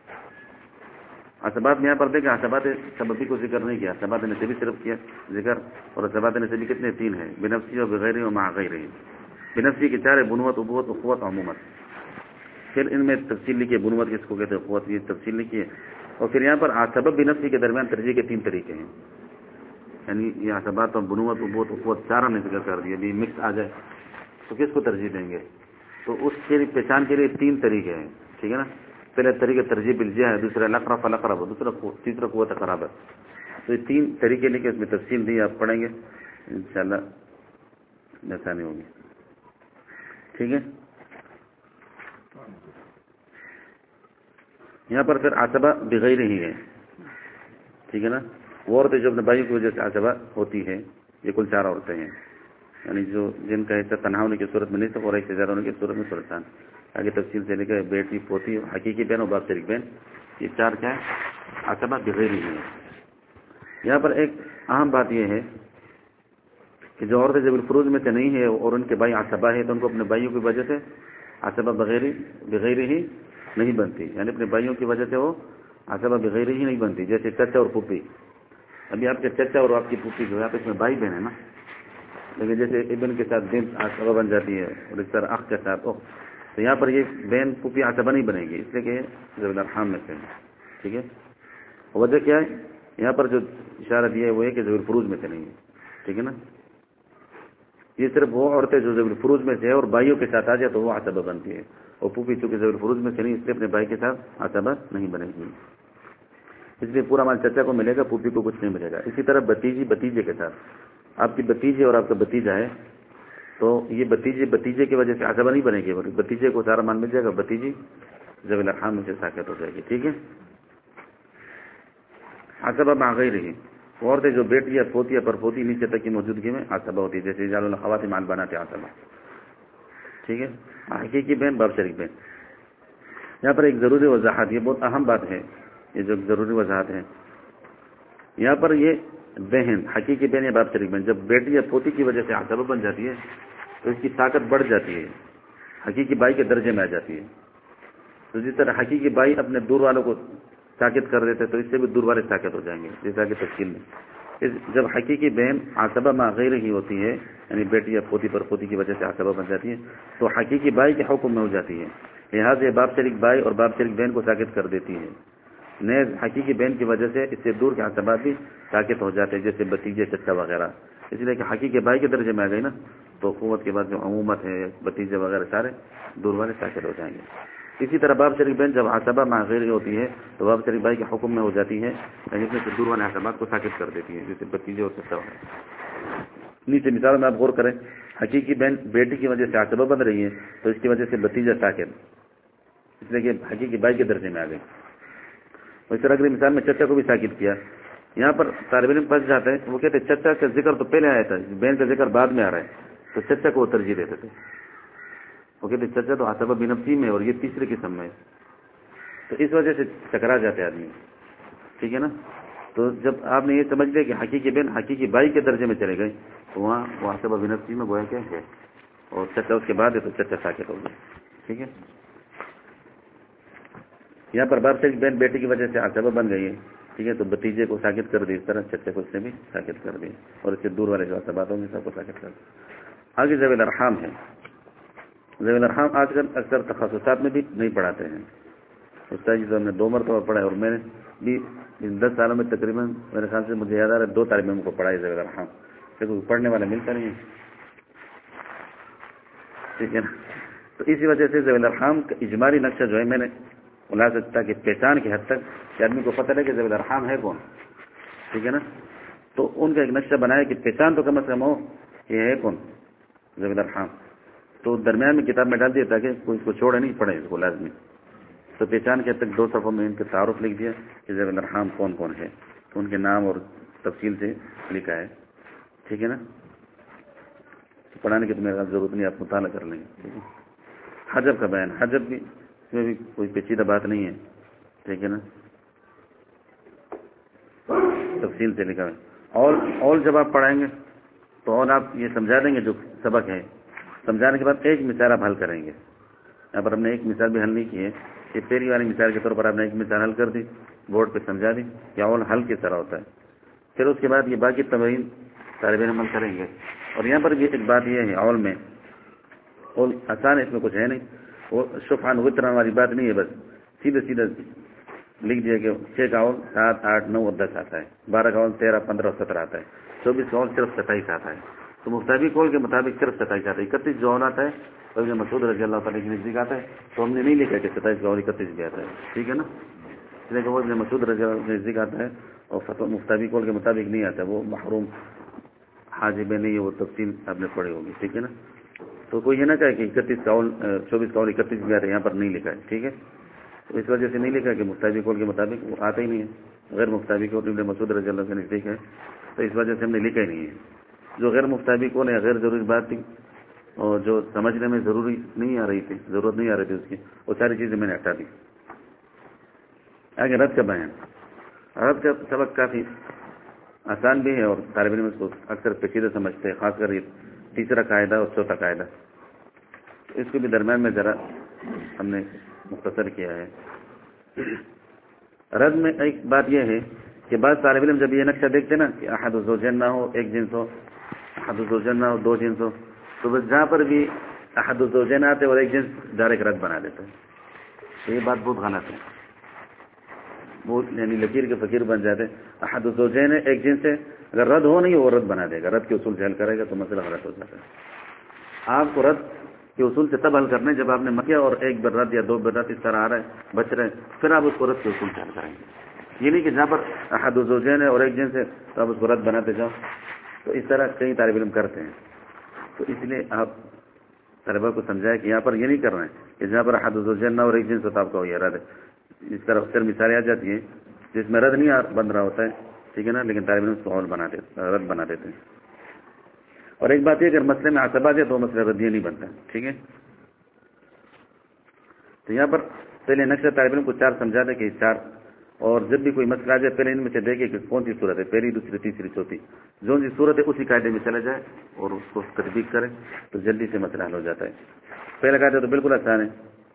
عصبات میں یہاں پر دیکھیں عصبات سببی کو ذکر نہیں کیا، عصبات نسبی صرف کیا ذکر، اور عصبات نسبی کتنے؟ تین ہیں، بنفسی اور بغیر و مع غیر۔ بنفسی کے چار ہے، بنوت، ابوت، اخوت، عمومت۔ پھر ان میں تفصیل لکھی ہے، بنوت کس کو کہتے ہیں، اخوت کی تفصیل لکھی ہے، اور پھر یہاں پر سبب بنفسی کے درمیان ترجیح کے تین طریقے ہیں، یعنی یہ عصبات اور بنوت، ابوت، اخوت چاروں نے ذکر کر دیا، بھی مکس آ جائے تو کس کو ترجیح دیں گے؟ تو اس کے پہچان کے لیے تین طریقے ہیں، ٹھیک ہے نا۔ پہلے طریقہ ترجیح بالجہ ہے، دوسرا الاقرب فالاقرب، دوسرا تیسرا قوت اقرب ہے۔ تو یہ تین طریقے لے کے اس میں تفصیل دی، آپ پڑھیں گے انشاءاللہ آسانی ہوگی، ٹھیک ہے۔ یہاں پر پھر عصبہ بغیر ہی ہے، ٹھیک ہے نا۔ وہ عورتیں جو اپنے بھائی کی وجہ سے عصبہ ہوتی ہے، یہ کل چار عورتیں ہیں، یعنی جو جن کا حصہ تنہا ہونے کی صورت میں نہیں سب اور ایک سے زیادہ ہونے کی صورت میں سلطان۔ آگے تفصیل سے لکھا ہے بیٹی، پوتی، حقیقی بہن اور باپ شریک بہن، یہ چار کیا ہے؟ عصبہ بغیر ہی ہے۔ یہاں پر ایک اہم بات یہ ہے کہ جو عورتیں جب الفروج میں سے نہیں ہے اور ان کے بھائی عصبہ ہے تو ان کو اپنے بھائیوں کی وجہ سے عصبہ بغیر بغیر ہی نہیں بنتی، یعنی اپنے بھائیوں کی وجہ سے وہ عصبہ بغیر ہی نہیں بنتی، جیسے چچا اور پھوپھی۔ ابھی آپ کے چچا اور آپ کی پھوپھی جو ہے آپ اس میں بھائی بہن ہے نا، لیکن جیسے ابن کے ساتھ بنت عصبہ بن جاتی ہے اور اس طرح اخ کے ساتھ اخت، تو یہاں پر یہ بہن پھوپھی عصبہ نہیں بنے گی، اس لیے کہ ذوی الارحام میں سے، ٹھیک ہے۔ وجہ کیا ہے؟ یہاں پر جو اشارہ دیا ہے وہ ہے کہ ذوی الفروج میں سے نہیں ہے، ٹھیک ہے نا۔ یہ صرف وہ عورتیں جو ذوی الفروج میں سے ہے اور بھائیوں کے ساتھ آ جائے تو وہ عصبہ بنتی ہے، اور پھوپھی چونکہ ذوی الفروج میں سے نہیں اس لیے اپنے بھائی کے ساتھ عصبہ نہیں بنے گی، اس لیے پورا مال چچا کو ملے گا، پھوپھی کو کچھ نہیں ملے گا۔ اسی طرح بتیجی بتیجے کے ساتھ، آپ کی بتیجے اور آپ کا بتیجا ہے تو یہ بتیجے بتیجے کی وجہ سے عصبہ نہیں بنے گی، بتیجے کو سارا مان مل جائے گا، بتیجی ذوی الارحام میں سے ساقط ہو جائے گی، ٹھیک ہے۔ عصبہ مع غیر ہی، عورتیں جو بیٹی یا پوتی یا پرپوتی نیچے تک کی موجودگی میں عصبہ ہوتی ہے، جیسے جال الخوات مال بناتے عصبہ، ٹھیک ہے۔ حقیقی بہن، باپ شریک بہن۔ یہاں پر ایک ضروری وضاحت، یہ بہت اہم بات ہے، یہ جو ضروری وضاحت ہے یہاں پر، یہ بہن، حقیقی بہن یا باپ شریک بہن جب بیٹی یا پوتی کی وجہ سے عصبہ بن جاتی ہے تو اس کی طاقت بڑھ جاتی ہے، حقیقی بھائی کے درجے میں آ جاتی ہے۔ تو جس طرح حقیقی بھائی اپنے دور والوں کو ساکت کر دیتے تو اس سے بھی دور والے ساکت ہو جائیں گے، جیسا کہ تفصیل میں۔ جب حقیقی بہن عصبہ مع غیر ہی ہوتی ہے، یعنی بیٹی یا پوتی پر پوتی کی وجہ سے عصبہ بن جاتی ہے، تو حقیقی بھائی کے حکم میں ہو جاتی ہے، لہٰذا باپ شریک بھائی اور باپ شریک بہن کو ساکت کر دیتی ہے۔ نیز حقیقی بہن کی وجہ سے اس سے دور کے عصبات بھی ساکت ہو جاتے ہیں، جیسے بتیجے، چچا وغیرہ، اس لیے کہ حقیقی بھائی کے درجے میں آ گئی نا، تو قوت کے بعد جو عمومت ہے، بتیجے وغیرہ سارے دور والے ساکت ہو جائیں گے۔ اسی طرح باپ شریک بہن جب عصبہ مع غیر ہوتی ہے تو باپ شریک بھائی کے حکم میں ہو جاتی ہے، جس میں سے دور والے عصبات کو ساکت کر دیتی ہے، جیسے بتیجے اور چچا وغیرہ۔ نیچے مثال میں آپ غور کریں، حقیقی بہن بیٹی کی وجہ سے عصبہ بن رہی ہے تو اس کی وجہ سے بتیجہ ساکت، اس لیے کہ حقیقی بھائی کے درجے میں آ گئی۔ اس طرح کی مثال میں چچا کو بھی ساکت کیا۔ یہاں پر طالب علم پھنس جاتا ہے، وہ کہتے ہیں چچا کا ذکر تو پہلے آیا تھا، بہن کا ذکر بعد میں آ رہا ہے، تو چچا کو وہ ترجیح دیتے تھے، وہ کہتے ہیں چچا تو عصبہ بنفسی میں اور یہ تیسری قسم میں، تو اس وجہ سے ٹکرا جاتے آدمی، ٹھیک ہے نا۔ تو جب آپ نے یہ سمجھ لیا کہ حقیقی بہن حقیقی بھائی کے درجے میں چلے گئے تو وہاں وہ عصبہ بنفسی میں گویا کیا ہے، اور چچا اس کے بعد ہے تو چچا ساکت ہو گیا، ٹھیک ہے۔ یہاں پر باپ شریک بہن بیٹی کی وجہ سے عصبہ بن گئی ہے، ٹھیک ہے، تو بتیجے کو ساکت کر دی، اس طرح چچے کو اس نے بھی ساکت کر دی، اور اس سے دور والے جو عصبات ہوں گے سب کو ساکت کر دی۔ آگے ذوی الارحام ہے۔ ذوی الارحام آج کل اکثر تخصصات میں بھی نہیں پڑھاتے ہیں، استاد جی صاحب نے دو مرتبہ پڑھا ہے، اور میں نے بھی ان دس سالوں میں تقریباً میرے خیال سے مجھے یاد آ رہا ہے دو طالب علموں کو پڑھا ہے ذوی الارحام، لیکن پڑھنے والا ملتا نہیں ہے، ٹھیک ہے نا۔ تو اسی وجہ سے ذوی الارحام کا اجمالی نقشہ جو ہے میں نے ملاحظہ کی پہچان کی حد تک کہ آدمی کو پتہ لگے کہ ذوی الارحام ہے کون، ٹھیک ہے نا، تو ان کا ایک نقشہ بنایا کہ پہچان تو کم از کم ہو یہ ہے کون ذوی الارحام، تو درمیان میں کتاب میں ڈال دیا تاکہ کوئی اس کو چھوڑے نہیں، پڑھے اس کو لازمی، تو پہچان کے تک دو صفحوں میں ان کے تعارف لکھ دیا کہ ذوی الارحام کون کون ہے، تو ان کے نام اور تفصیل سے لکھا ہے، ٹھیک ہے نا. پڑھانے کی تو میرے ضرورت نہیں، آپ مطالعہ کر لیں گے. ٹھیک ہے. حجب کا بیان، حجب بھی اس میں بھی کوئی پیچیدہ بات نہیں ہے، ٹھیک ہے نا، تفصیل سے لکھا ہے. اور اور جب آپ پڑھائیں گے تو اور آپ یہ سمجھا دیں گے جو سبق ہے، سمجھانے کے بعد ایک مثال آپ حل کریں گے. یہاں پر ہم نے ایک مثال بھی حل نہیں کی ہے، یہ پہلی والی مثال کے طور پر آپ نے ایک مثال حل کر دی، بورڈ پہ سمجھا دی کہ اول حل کس طرح ہوتا ہے. پھر اس کے بعد یہ باقی تمرین طالب علم عمل کریں گے. اور یہاں پر بھی ایک بات یہ ہے، اول میں اول آسان ہے، اس میں کچھ ہے نہیں، وہ شفعان وطران والی بات نہیں ہے، بس سیدھے سیدھے لکھ دیا کہ چھ کا اول سات آٹھ نو اور دس آتا ہے، بارہ کا اول تیرہ پندرہ اور سترہ آتا ہے، چوبیس کا اول صرف ستائیس آتا ہے. تو مفتابی قول کے مطابق صرف ستائیس آتا ہے. اکتیس جو اول آتا ہے تو ابن مسعود رضی اللہ تعالیٰ کے نزدیک آتا ہے، تو ہم نے نہیں لکھا کہ ستائیس کا اول اکتیس بھی آتا ہے، ٹھیک ہے نا. اس لیے کہ وہ ابن مسعود رضی اللہ کے نزدیک آتا ہے اور فتویٰ مفتابی قول کے مطابق نہیں آتا ہے، وہ محروم حاجب نہیں ہے، وہ تفصیل آپ نے پڑھی ہوگی، ٹھیک ہے نا. تو کوئی یہ نہ کہے کہ اکتیس کا اول چوبیس کا اول اکتیس بھی آتا ہے، یہاں پر نہیں لکھا ہے، ٹھیک ہے. تو اس وجہ سے نہیں لکھا کہ مفتابی قول کے مطابق وہ آتا ہی نہیں ہے، غیر مفتابی قول ابن مسعود رضی اللہ کے نزدیک ہے، تو اس وجہ سے ہم نے لکھا ہی نہیں ہے. جو غیر مفتابی قول ہے غیر ضروری بات تھی اور جو سمجھنے میں ضروری نہیں آ رہی تھی، ضرورت نہیں آ رہی تھی اس کی، وہ ساری چیزیں میں نے ہٹا دی. آگے رد کا بیان. رد کا سبق کافی آسان بھی ہے اور طالب علم اس کو اکثر پیچیدہ سمجھتے ہیں، خاص کر یہ تیسرا قاعدہ اور چوتھا قاعدہ، اس کو بھی درمیان میں ذرا ہم نے مختصر کیا ہے. رد میں ایک بات یہ ہے کہ بعض طالب علم جب یہ نقشہ دیکھتے نا کہ احد الزوجین نہ ہو، ایک جنس ہو، احد الزوجین نہ ہو، دو جنس ہو، تو بس جہاں پر بھی احد الزوجین آتے اور ایک جنس ڈائریکٹ رد بنا دیتے ہیں. تو یہ بات بہت غلط ہے، وہ یعنی لکیر کے فقیر بن جاتے. احد الزوجین ہے، ایک جنس ہے، اگر رد ہو نہیں وہ رد بنا دے گا، رد کے اصول سے حل کرے گا تو مسئلہ غلط ہو جاتا ہے. آپ کو رد کے اصول سے تب حل کرنے جب آپ نے مکیا اور ایک بر رد یا دو بر رد اس طرح آ رہا ہے بچ رہے ہیں، پھر آپ اس کو رد کے اصول سے حل کریں گے. یہ نہیں کہ جہاں پر احد الزوجین ہے اور ایک جنس ہے تو آپ اس کو رد بناتے جاؤ. تو اس طرح کئی طالب علم کرتے ہیں. تو اس لیے آپ طلبا کو سمجھائے کہ یہاں پر یہ نہیں کر رہے ہیں کہ جہاں پر احد الزوجین نہ اور ایک جنس ہوتا آپ کا یہ رد ہے. اس طرح اکثر مثالیں آ جاتی ہیں جس میں رد نہیں بن رہا ہوتا ہے، ٹھیک ہے نا، لیکن طالب علم اس کو اور بنا دیتے رد بنا دیتے ہیں. اور ایک بات یہ اگر مسئلے میں عصبات ہے تو مسئلہ ردیہ نہیں بنتا، ٹھیک ہے. تو یہاں پر پہلے نقشہ طالب علم کو چار سمجھا دے کہ چار، اور جب بھی کوئی مسئلہ آ جائے پہلے ان میں سے دیکھے کہ کون سی صورت ہے، پہلی دوسری تیسری چوتھی، جو سی صورت ہے اسی قاعدے میں چلا جائے اور اس کو تطبیق کرے تو جلدی سے مسئلہ حل ہو جاتا ہے. پہلا قاعدہ تو بالکل آسان ہے،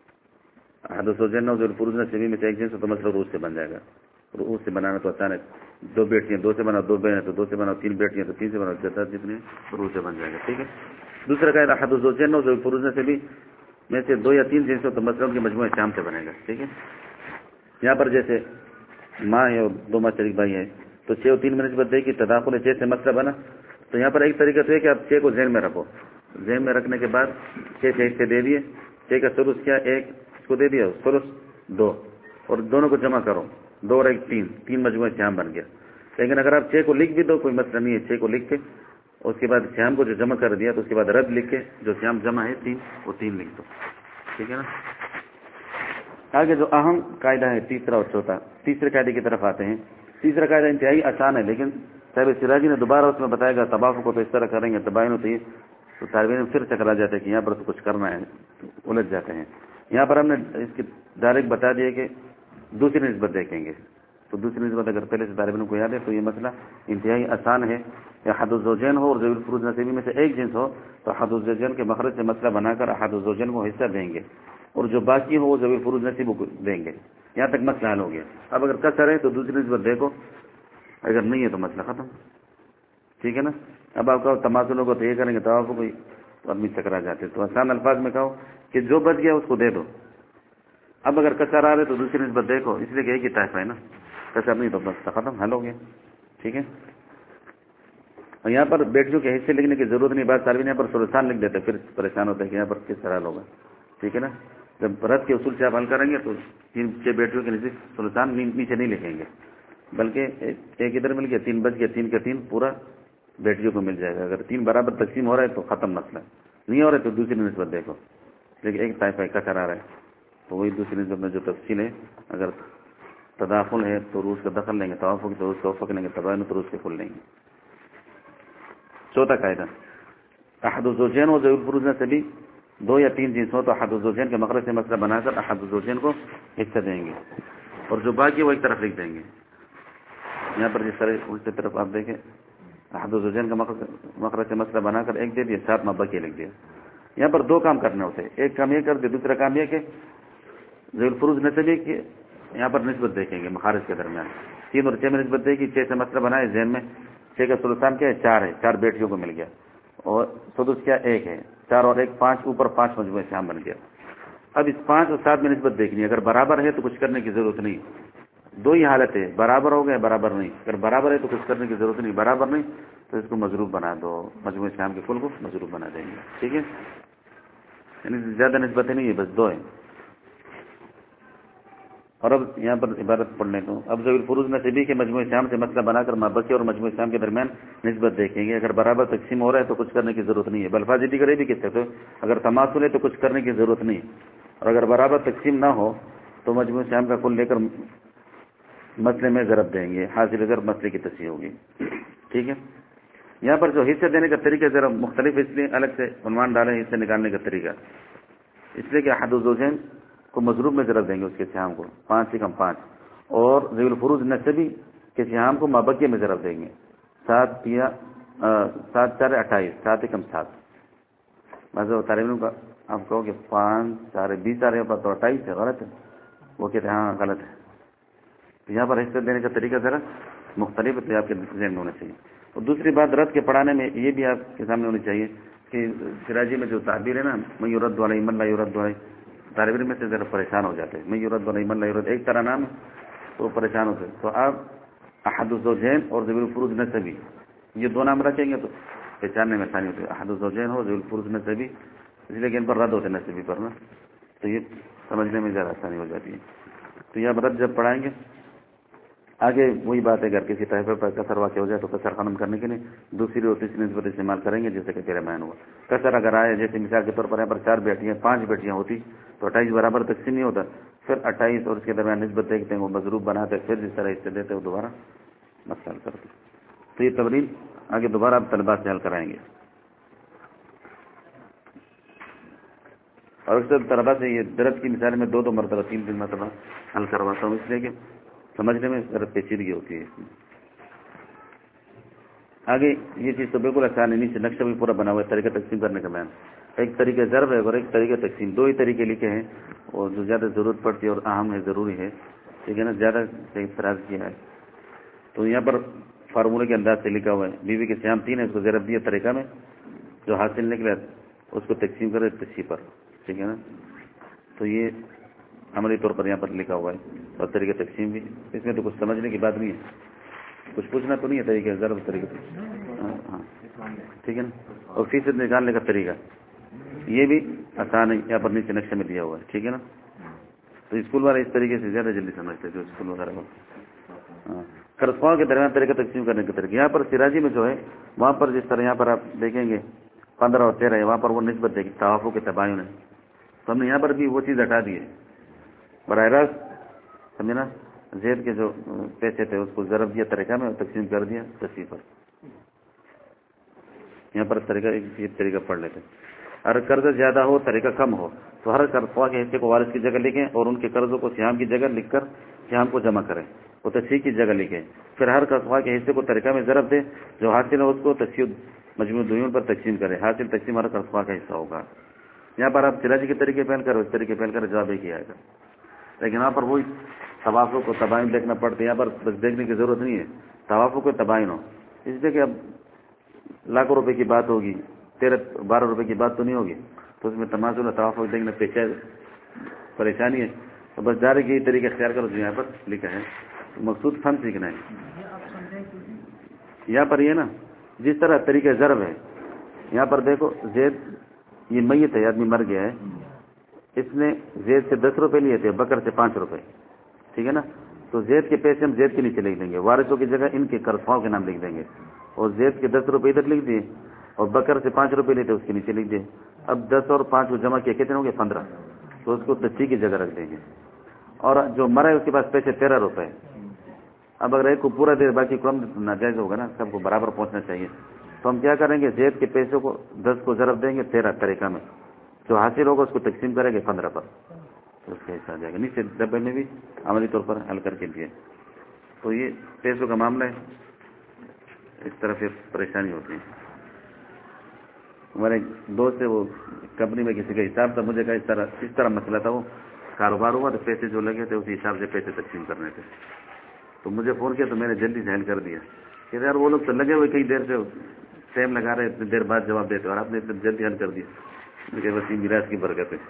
احد الزوجین جو پروز نصیبی میں سے ایک جنس تو مسئلہ روز سے بن جائے گا. روز سے بنانا تو آسان ہے، دو بیٹیاں دو سے بناؤ، دو بہن تو دو سے بناؤ، تین بیٹیاں تو تین سے بناؤ، جتنا جتنے روز سے بن جائے گا، ٹھیک ہے. دوسرا قاعدہ احد الزوجین جو پروز نصیبی میں سے دو یا تین جنس ہو تو مسئلہ ان کے مجموعے شام سے بنے گا، ٹھیک ہے. یہاں پر جیسے ماں ہے اور دو ماں شریک بھائی ہیں تو چھ اور تین میں نسبت دے کہ تداخل چھ سے مسئلہ بنا. تو یہاں پر ایک طریقہ تو ہے کہ آپ چھ کو ذہن میں رکھو، ذہن میں رکھنے کے بعد چھ سے ایک سے دے دیے، چھ کا سلوس کیا ایک اس کو دے دیا، سلوس دو، اور دونوں کو جمع کرو، دو اور ایک تین، تین مجموعہ شام بن گیا. لیکن اگر آپ چھ کو لکھ بھی دو کوئی مسئلہ نہیں ہے، چھ کو لکھ کے اس کے بعد شام کو جو جمع کر دیا تو اس کے بعد رد لکھ کے جو شام جمع ہے تین وہ تین لکھ دو، ٹھیک ہے نا. آگے جو اہم قاعدہ ہے تیسرا اور چوتھا، تیسرے قاعدے کی طرف آتے ہیں. تیسرا قاعدہ انتہائی آسان ہے لیکن صاحب سراجی نے دوبارہ اس میں بتایا گا تباہ کو تو اس طرح کریں گے تباہی ہوتی ہے تو طالب علم پھر چکرا جاتے ہیں کہ یہاں پر تو کچھ کرنا ہے تو الجھ جاتے ہیں. یہاں پر ہم نے اس کی ڈائریکٹ بتا دیا کہ دوسری نسبت دیکھیں گے. تو دوسری نسبت اگر پہلے سے طالب علم کو یاد ہے تو یہ مسئلہ انتہائی آسان ہے. یا احد الزوجین ہو اور ذوی الفروض نصیبی میں سے ایک جنس ہو تو احد الزوجین کے مخرج سے مسئلہ بنا کر احد الزوجین کو حصہ دیں گے اور جو باقی ہو وہ ذوی الفروض نصیب کو دیں گے. یہاں تک مسئلہ حل ہو گیا. اب اگر کثر ہے تو دوسری نسبت دیکھو، اگر نہیں ہے تو مسئلہ ختم، ٹھیک ہے نا. اب آپ کہو تماثلوں کو تو یہ کریں گے تو آپ کو کوئی آدمی چکرا جاتے. تو آسان الفاظ میں کہو کہ جو بچ گیا اس کو دے دو. اب اگر کثر آ رہے تو دوسری نسبت دیکھو، اس لیے کہ ایک ہی ٹائپ ہے نا، کثر نہیں تو مسئلہ ختم، حل ہو گیا، ٹھیک ہے. اور یہاں پر بیٹیوں کے حصے لکھنے کی ضرورت نہیں، بات طالب یہاں پر سلسان لکھ دیتے پھر پریشان ہوتے ہیں کہ یہاں پر کس طرح حل ہوگا، ٹھیک ہے نا. جب رد کے اصول سے آپ حل کریں گے تو تین چھ بیٹیوں کے نزدیک سلطان نیچے نہیں لکھیں گے بلکہ ایک ادھر مل گیا، تین بچ گیا، تین کا تین پورا بیٹیوں کو مل جائے گا. اگر تین برابر تقسیم ہو رہا ہے تو ختم مسئلہ، نہیں ہو رہا ہے تو دوسری نسبت دیکھو، لیکن ایک طائفہ کا کرا رہا ہے. تو وہی دوسری نسبت میں جو تفصیل ہے، اگر تداخل ہے تو روس کا دخل لیں گے، توافق تو روس کا وفق لیں گے، تباین تو روس کے کل لیں گے۔ چوتھا قاعدہ، احد الزوجین و ذوی الفروض میں سے بھی دو یا تین جنس ہو تو احد الزوجین کے مخرج سے مسئلہ بنا کر احد الزوجین کو حصہ دیں گے، اور جو باقی وہ ایک طرف لکھ دیں گے۔ یہاں پر جس طرح اس کی طرف آپ دیکھیں، احد الزوجین کا مخرج سے مسئلہ بنا کر ایک دے دیا، ساتھ میں باقی لکھ دیا۔ یہاں پر دو کام کرنے ہوتے ہیں، ایک کام یہ کر دے، دوسرا کام یہ کہ ذوی الفروض نسبی کی یہاں پر نسبت دیکھیں گے مخارج کے درمیان، تین اور چھ میں نسبت دے گی، چھ سے مسئلہ بنائے ذہن میں، چھ کا ثلثان کیا ہے؟ چار ہے، چار بیٹیوں کو مل گیا، اور سدس کیا ایک ہے، چار اور ایک پانچ، اوپر پانچ مجموعے سہام بن گیا۔ اب اس پانچ اور سات میں نسبت دیکھنی ہے، اگر برابر ہے تو کچھ کرنے کی ضرورت نہیں، دو ہی حالت ہے، برابر ہو گئے برابر نہیں، اگر برابر ہے تو کچھ کرنے کی ضرورت نہیں، برابر نہیں تو اس کو مضروب بنا دو، مجموعے سہام کے کل کو مضروب بنا دیں گے، ٹھیک ہے؟ یعنی زیادہ نسبتیں نہیں ہے، بس دو ہیں۔ اور اب یہاں پر عبارت پڑھنے کو، اب ذوی الفروض نصیبی کے مجموعے سہام سے مسئلہ بنا کر مابقی اور مجموعے سہام کے درمیان نسبت دیکھیں گے، اگر برابر تقسیم ہو رہا ہے تو کچھ کرنے کی ضرورت نہیں ہے، بلفاظ دیگر بھی کہتے ہیں، اگر تماثل ہے تو کچھ کرنے کی ضرورت نہیں، اور اگر برابر تقسیم نہ ہو تو مجموعے سہام کا کل لے کر مسئلے میں ضرب دیں گے، حاصل ضرب مسئلے کی تصحیح ہوگی، ٹھیک ہے؟ یہاں پر جو حصے دینے کا طریقہ ذرا مختلف، اس لیے الگ سے عنوان ڈالے حصے نکالنے کا طریقہ، اس لیے کہ احد الزوجین کو مضروب میں ضرب دیں گے، اس کے سہام کو پانچ سے کم پانچ، اور ذوی الفروض نسبی کے سہام کو مابقی میں ضرب دیں گے، سات یا سات چار اٹھائیس، سات کم سات، مذہب طالب کا آپ کہو کہ پانچ سارے بیس آ رہے ہیں تو اٹھائیس ہے، غلط ہے، وہ کہتے ہیں ہاں غلط ہے۔ تو یہاں پر حصہ دینے کا طریقہ ذرا مختلف ہے، آپ کے ذہن میں ہونا چاہیے۔ اور دوسری بات رد کے پڑھانے میں یہ بھی آپ کے سامنے ہونی چاہیے کہ سراجی میں جو تعبیر ہے نا، میں یرد علیہ من لا یرد علیہ، طالب علم میں سے ذرا پریشان ہو جاتے ہیں، میں یرد علیہ من لا یرد، ایک طرح نام ہے تو پریشان ہوتے ہیں، تو آپ احد الزوجین اور ذوی الفروض نسبی یہ دو نام رکھیں گے تو پہچاننے میں آسانی ہوتی ہے، احد الزوجین ہو ذوی الفروض نسبی، اس لیے کہ ان پر رد ہوتے نسبی پر نا، تو یہ سمجھنے میں زیادہ آسانی ہو جاتی ہے۔ تو یہ رد جب پڑھائیں گے آگے وہی بات ہے، اگر کسی طائفے پر کسر واقع ہو جائے تو کسر ختم کرنے کے لیے دوسری اور تیسری نسبت استعمال کریں گے، جیسے کہ پہلے بیان ہوا۔ کسر اگر آئے، جیسے مثال کے طور پر یہاں پر چار بیٹیاں پانچ بیٹیاں ہوتی تو اٹھائیس برابر تقسیم نہیں ہوتا، پھر اٹھائیس اور اس کے درمیان نسبت دیکھتے ہیں، وہ مضروب بناتے، پھر جس طرح حصے دیتے وہ دوبارہ مسئلہ حل کرتے۔ تو یہ تمرین آگے دوبارہ آپ طلباء سے حل کرائیں گے، اور اکثر طلباء سے یہ درد کی مثال میں دو دو مرتبہ تین تین مرتبہ حل کرواتا ہوں، اس لیے کہ سمجھنے میں ذرا پیچیدگی ہوتی ہے اس میں۔ آگے یہ چیز تو بالکل آسان ہے، نیچے نقشہ بھی پورا بنا ہوا ہے طریقہ تقسیم کرنے کا بیان، ایک طریقہ ضرب ہے اور ایک طریقہ تقسیم، دو ہی طریقے لکھے ہیں، اور جو زیادہ ضرورت پڑتی ہے اور اہم ہے، ضروری ہے، ٹھیک ہے نا، زیادہ سے اعتراض کیا ہے۔ تو یہاں پر فارمولے کے انداز سے لکھا ہوا ہے، بیوی کے سہام تین ہے، اس کو ضرب دیا طریقہ میں، جو حاصل نکلا اس کو تقسیم کرے تصحیح پر، ٹھیک ہے نا۔ تو یہ عملی طور پر یہاں پر لکھا ہوا ہے، اور طریقہ تقسیم بھی، اس میں تو کچھ سمجھنے کی بات نہیں ہے، کچھ پوچھنا تو نہیں ہے، طریقہ ضرب طریقہ، ہاں ٹھیک ہے نا۔ اور فیصد نکالنے کا طریقہ یہ بھی آسان ہے، یہاں پر نیچے نقشے میں دیا ہوا ہے، ٹھیک ہے نا۔ تو اسکول والے اس طریقے سے زیادہ جلدی سمجھتے ہیں، جو اسکول وغیرہ ہو۔ ہاں، قرض کے درمیان طریقہ تقسیم کرنے کا طریقہ، یہاں پر سراجی میں جو ہے وہاں پر جس طرح یہاں پر آپ دیکھیں گے پندرہ اور تیرہ ہے، وہاں پر وہ نسبت دیکھی توافق کے تباین ہے، تو ہم نے یہاں پر بھی وہ چیز ہٹا دی ہے، براہ راست سمجھے نا، زید کے جو پیسے تھے اس کو ضرب دیا طریقہ میں اور تقسیم کر دیا تصحیح پر۔ یہاں پر طریقہ ایک طریقہ پڑھ لیتے، اگر قرض زیادہ ہو طریقہ کم ہو تو ہر قرض کے حصے کو وارث کی جگہ لکھیں اور ان کے قرضوں کو سہام کی جگہ لکھ کر سہام کو جمع کریں، وہ تصحیح کی جگہ لکھیں، پھر ہر قرض کے حصے کو طریقہ میں ضرب دیں، جو حاصل ہے اس کو تصحیح مجموع دیون پر تقسیم کریں، حاصل تقسیم ہر قرض کا حصہ ہوگا۔ یہاں پر آپ سراجی کے طریقے پہل کر اس طریقے پہل کر جواب ایک ہی آئے گا، لیکن یہاں پر وہی توافق کو تباین دیکھنا پڑتا ہے، یہاں پر بس دیکھنے کی ضرورت نہیں ہے، توافق کو تباین ہو، اس لیے کہ اب لاکھوں روپے کی بات ہوگی، تیرہ بارہ روپے کی بات تو نہیں ہوگی، تو اس میں تماثل توافق دیکھنا پیچھے پریشانی ہے، تو بس جارے کی طریقہ اختیار کرو جو یہاں پر لکھا ہے، مقصود فن سیکھنا ہے۔ یہاں پر یہ نا جس طرح طریقہ ضرب ہے، یہاں پر دیکھو زید یہ میت ہے، آدمی مر گیا ہے، اس نے زید سے دس روپے لیے تھے، بکر سے پانچ روپے، ٹھیک ہے نا، تو زید کے پیسے ہم زید کے نیچے لکھ دیں گے، وارثوں کی جگہ ان کے قرض کے نام لکھ دیں گے، اور زید کے دس روپے ادھر لکھ دیے اور بکر سے پانچ روپے لیتے اس کے نیچے لکھ دیے۔ اب دس اور پانچ کو جمع کیا کتنے ہوں گے؟ پندرہ، تو اس کو تصحیح کی جگہ رکھ دیں گے. اور جو مرا ہے اس کے پاس پیسے تیرہ روپے. اب اگر ایک کو پورا دے باقی کم ناجائز ہوگا نا, سب کو برابر پہنچنا چاہیے. تو ہم کیا کریں گے, زید کے پیسوں کو دس کو ضرب دیں گے تیرہ طریقہ میں, جو حاصل ہوگا اس کو تقسیم کریں گے پندرہ پر, تو اس کا حصہ آ جائے گا. نیچے ڈبے میں بھی عملی طور پر حل کر کے دیے. تو یہ پیسوں کا معاملہ ہے, اس طرح پھر پریشانی ہوتی ہے. ہمارے دوست سے وہ کمپنی میں کسی کا حساب تھا, مجھے کہا اس طرح اس طرح مسئلہ تھا, وہ کاروبار ہوا تو پیسے جو لگے تھے اسی حساب سے پیسے تقسیم کرنے تھے. تو مجھے فون کیا تو میں نے جلدی سے حل کر دیا کہ یار وہ لوگ تو لگے ہوئے کئی دیر سے ٹائم لگا رہے, اتنی دیر بعد جواب دیتے اور آپ نے اتنی جلدی حل کر دیا. مجھے بس یہ میراث کی برکت ہے.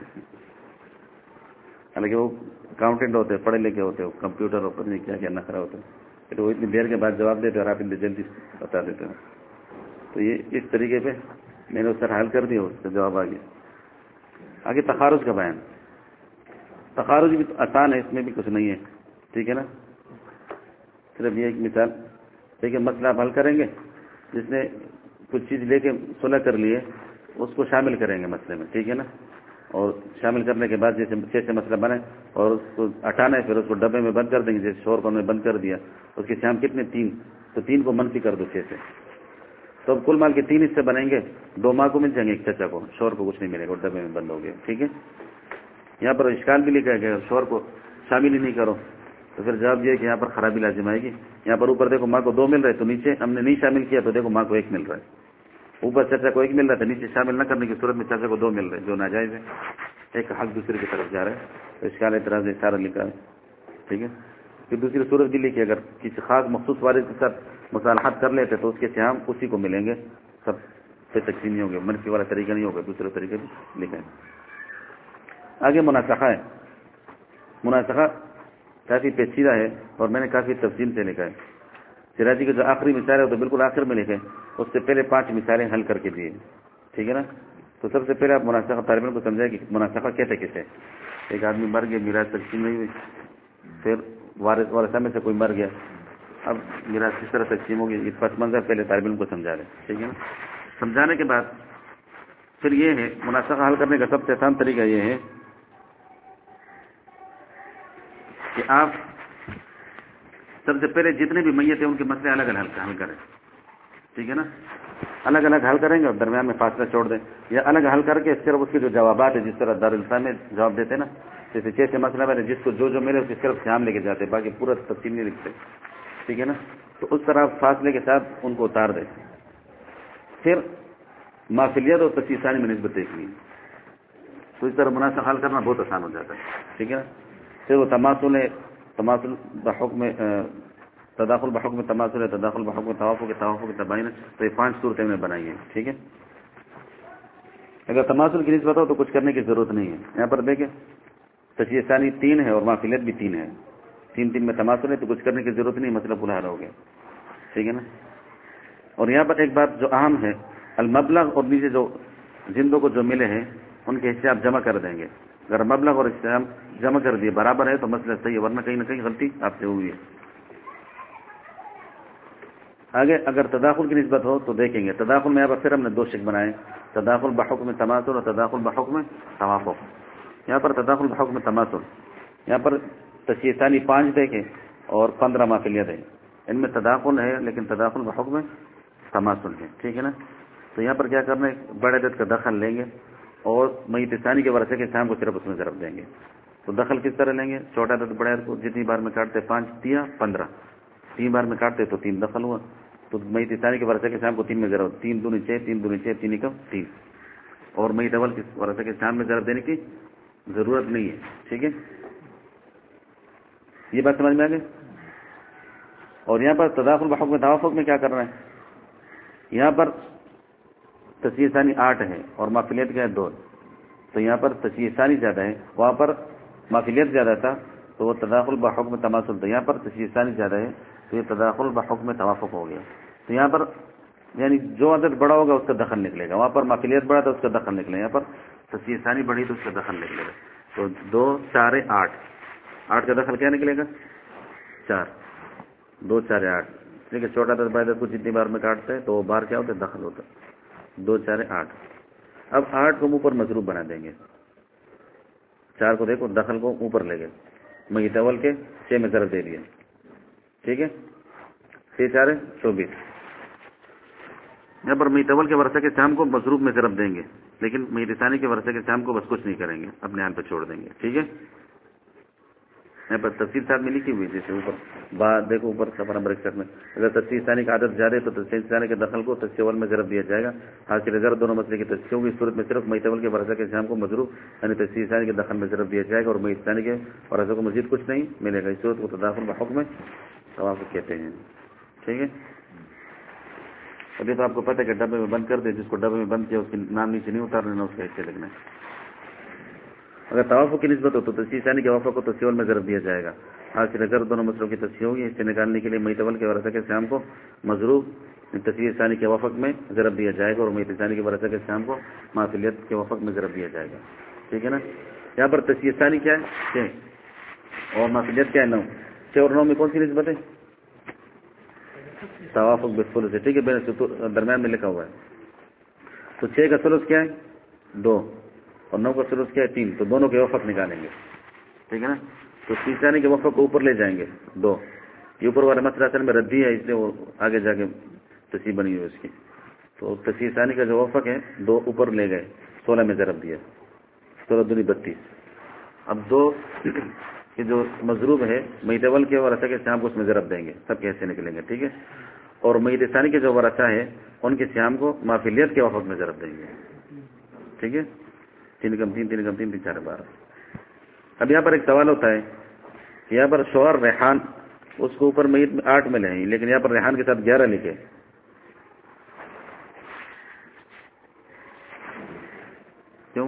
حالانکہ وہ اکاؤنٹنٹ ہوتے پڑھے لکھے ہوتے, وہ کمپیوٹر اور پتہ نہیں کیا کیا نخرا ہوتا ہے, پھر وہ اتنی دیر کے بعد جواب دیتے اور آپ اتنی جلدی بتا دیتے ہو. تو یہ اس طریقے پہ میں نے اس طرح حل کر دیا, اس کا جواب آ گیا. آگے تخارج کا بیان. تخارج بھی آسان ہے, اس میں بھی کچھ نہیں ہے, ٹھیک ہے نا. صرف یہ ایک مثال دیکھیں, مسئلہ آپ حل کریں گے, جس نے کچھ چیز لے کے صلح کر لی ہے اس کو شامل کریں گے مسئلے میں, ٹھیک ہے نا. اور شامل کرنے کے بعد جیسے چھ سے مسئلہ بنے اور اس کو ہٹانا ہے, پھر اس کو ڈبے میں بند کر دیں گے. جیسے شور کو ہم نے بند کر دیا, اس کے شام کتنے تین, تو تین کو منفی کر دو چھ سے, تو اب کل مال کے تین حصے بنیں گے. دو ماں کو مل جائیں گے, ایک چچا کو, شور کو کچھ نہیں ملے گا, ڈبے میں بند ہو گیا, ٹھیک ہے. یہاں پر اشکال بھی لکھا گیا, شور کو شامل ہی نہیں کرو, تو پھر جواب یہ ہے کہ یہاں پر خرابی لازم آئے گی. یہاں پر اوپر دیکھو ماں کو دو مل رہے, تو نیچے ہم نے نہیں شامل کیا تو دیکھو ماں کو ایک مل رہا ہے. اوپر چچا کو ایک مل رہا تھا, نیچے شامل نہ کرنے کی صورت میں چچا کو دو مل رہے, جو ناجائز ہے. ایک حق دوسرے کی طرف جا رہا ہے, تو اشکال اعتراض سارا لکھا ہے, ٹھیک ہے. پھر دوسری صورت بھی لکھی, اگر کسی خاص مخصوص وارث کے ساتھ مصالحت کر لیتے تو اس کے سہام اسی کو ملیں گے, سب سے تقسیم نہیں ہوں گے, منفی والا طریقہ نہیں ہوگا, دوسرے طریقے بھی لکھا ہے. آگے مناسخہ ہے. مناسخہ کافی پیچیدہ ہے اور میں نے کافی تفصیل سے لکھا ہے. سراجی کا جو آخری مثال ہے وہ تو بالکل آخر میں لکھے, اس سے پہلے پانچ مثالیں حل کر کے دیے, ٹھیک ہے نا. تو سب سے پہلے آپ مناسخہ طالب علم کو سمجھائیں کہ مناسخہ کہتے کسے. ایک آدمی مر گیا, میراث تقسیم نہیں ہوئی, پھر وارث ورثہ میں سے کوئی مر گیا, اب میراث کس طرح تقسیم ہوگی, یہ پس منظر پہلے طالب علم کو سمجھا رہے, ٹھیک ہے نا. سمجھانے کے بعد پھر یہ ہے, مناسخہ حل کرنے کا سب سے آسان طریقہ یہ ہے کہ آپ سب سے پہلے جتنے بھی میت ہیں ان کے مسئلے الگ الگ حل کریں, ٹھیک ہے نا. الگ الگ حل کریں گے اور درمیان میں فاصلہ چھوڑ دیں, یا الگ حل کر کے صرف اس کے جو جوابات ہیں, جس طرح دارالفلاح میں جواب دیتے ہیں نا, جیسے چھ سے مسئلہ میں جس کو جو جو ملے اس کی صرف شام لے کے جاتے, باقی پورا تفصیل نہیں لکھتے, ٹھیک ہے نا. تو اس طرح فاصلے کے ساتھ ان کو اتار دیں. پھر مافلیت اور تصحیح ثانی میں نسبت دیکھنی, تو اس طرح مناسخہ حل کرنا بہت آسان ہو جاتا ہے, ٹھیک ہے نا. پھر وہ تماثل ہے, تماثل بحکم تداخل بحکم تماثل ہے, تداخل بحکم توافق کے توافق کے تباین, تو یہ پانچ صورتیں میں بنائی ہیں, ٹھیک ہے. اگر تماثل کی نسبت ہو تو کچھ کرنے کی ضرورت نہیں ہے. یہاں پر دیکھیں تصحیح ثانی تین ہے اور مافلیت بھی تین ہے, تین تین میں تماثل ہے تو کچھ کرنے کی ضرورت نہیں, مطلب پورا حل ہو گیا, ٹھیک ہے نا. اور یہاں پر ایک بات جو اہم ہے, المبلغ اور نیچے جو زندوں کو جو ملے ہیں ان کے حصے آپ جمع کر دیں گے. اگر مبلغ اور حصے جمع کر دیے برابر ہے تو مسئلہ صحیح ہے, ورنہ کہیں نہ کہیں غلطی آپ سے ہوئی ہے. آگے اگر تداخل کی نسبت ہو تو دیکھیں گے, تداخل میں یہاں پر پھر ہم نے دو شکل بنائے, تداخل بحکم تماثل اور تداخل بحکم توافق. یہاں پر تداخل بحکم تماثل, یہاں پر تصحیح ثانی پانچ دیکھیں اور پندرہ مافلیت ہے, ان میں تداخل ہے لیکن تداخل بحکم تماثل ہے, ٹھیک ہے نا. تو یہاں پر کیا کرنا ہے, بڑے عدد کا دخل لیں گے اور میت ثانی کے ورثے کے شام کو صرف اس میں ضرب دیں گے. تو دخل کس طرح لیں گے, چھوٹا عدد بڑے عدد کو جتنی بار میں کاٹتے پانچ دیا پندرہ, تین بار میں کاٹتے تو تین دخل ہوا, تو میت ثانی کے ورثے کے شام کو تین میں ضرب, تین دونوں چھ, تین دونوں چھ, تین کم تین, اور میت اول کے ورثے کے شام میں ضرب دینے کی ضرورت نہیں ہے, ٹھیک ہے. یہ بات سمجھ میں آ گئی. اور یہاں پر تداخل بحکم توافق میں کیا کرنا ہے, یہاں پر تصحیح ثانی آٹھ ہے اور مافلیت کا ہے دو, تو یہاں پر تصحیح ثانی زیادہ ہے, وہاں پر مافلیت زیادہ تھا تو وہ تداخل بحکم تماثل تھا. یہاں پر تصحیح ثانی زیادہ ہے تو یہ تداخل بحکم توافق ہو گیا. تو یہاں پر یعنی جو عدد بڑا ہوگا اس کا دخل نکلے گا, وہاں پر مافلیت بڑا تھا اس کا دخل نکلے گا, یہاں پر تصحیح ثانی بڑی تو اس کا دخل نکلے گا. تو دو چار آٹھ, آٹھ کا دخل کیا نکلے گا, چار, دو چار آٹھ, ٹھیک ہے. چھوٹا عدد بڑا عدد کو جتنی بار میں کاٹتے ہیں تو وہ بار کیا ہوتا ہے, دخل ہوتا ہے, دو چار آٹھ. اب آٹھ کو منہ پر مضروب بنا دیں گے, چار کو دیکھو دخل کو اوپر لے گئے، میت اول کے چھ میں ضرب دے دیا، ٹھیک ہے، چھ چار ہے چوبیس. یہاں پر میت اول کے ورثہ کے سہام کو مضروب میں ضرب دیں گے، لیکن میت ثانی کے ورثہ کے سہام کو بس کچھ نہیں کریں گے، اپنے حال پہ چھوڑ دیں گے، ٹھیک ہے. یہاں پر تفصیل ساتھ میں لکھی ہوئی جیسے اوپر بعد دیکھو اوپر صفحہ نمبر اکسٹھ میں، اگر تفصیل ثانی کا عادت زیادہ ہے تو تفصیل ثانی کے دخل کو تفصیل اول میں ضرب دیا جائے گا. حاصل ضرب دونوں مسئلے کی تفصیل ہوگی، اس صورت میں صرف میت اول کے ورثہ کے سہام کو مضروب یعنی تفصیل ثانی کے دخل میں ضرب دیا جائے گا، اور میت ثانی کے ورثہ کو مزید کچھ نہیں ملے گا. اس صورت کو تداخل بحکم میں توافق کہتے ہیں، ٹھیک ہے. ابھی تو آپ کو پتہ ہے کہ ڈبے میں بند کر دیں، جس کو ڈبے میں بند کیا اس کے نام نیچے نہیں اتارنا، نہ اس کا حصے لگنا ہے. اگر توافق کی نسبت ہو تو تفصیل ثانی کے وفق کو تفصیل میں ضرب دیا جائے گا. حاصل ضرب دونوں مسئلوں کی تفصیل ہوگی، اس سے نکالنے کے لیے میت اول کے ورثہ کے سہام کو مضروب تفصیل ثانی کے وفق میں ضرب دیا جائے گا، اور میت ثانی کے ورثہ کے سہام کو معافیت کے وفق میں ضرب دیا جائے گا، ٹھیک ہے نا. یہاں پر تفصیل ثانی کیا ہے؟ چھ، اور معافیت کیا ہے؟ نو. چھ اور نو میں کون سی نسبت ہے؟ توافق بالثلث سے، ٹھیک ہے، بین درمیان میں لکھا ہوا ہے. تو چھ کا ثلث کیا ہے؟ دو، اور نو کا ثلث کیا ہے؟ تین. تو دونوں کے وفق نکالیں گے، ٹھیک ہے نا. تو تیسرے کے وفق کو اوپر لے جائیں گے دو. یہ اوپر والے مسئلہ اصل میں ردی ہے، اس لیے وہ آگے جا کے تصحیح بنی ہوئی اس کی. تو تصحیح ثانی کا جو وفق ہے دو اوپر لے گئے، سولہ میں ضرب دیا، سولہ دونی بتیس. اب دو کہ جو مضروب ہے میت اول کے ورثہ کے سہام کو اس میں ضرب دیں گے، سب کے حصے نکلیں گے، ٹھیک ہے. اور میت ثانی کے جو ورثہ ہے ان کے سہام کو معافیت کے وفق میں ضرب دیں گے، ٹھیک ہے. تین کم تین، تین کم تین، تین چار بارہ. اب یہاں پر ایک سوال ہوتا ہے، یہاں پر شوہر ریحان اس کو اوپر میت میں آٹھ ملے ہیں، لیکن یہاں پر ریحان کے ساتھ گیارہ لکھے، کیوں؟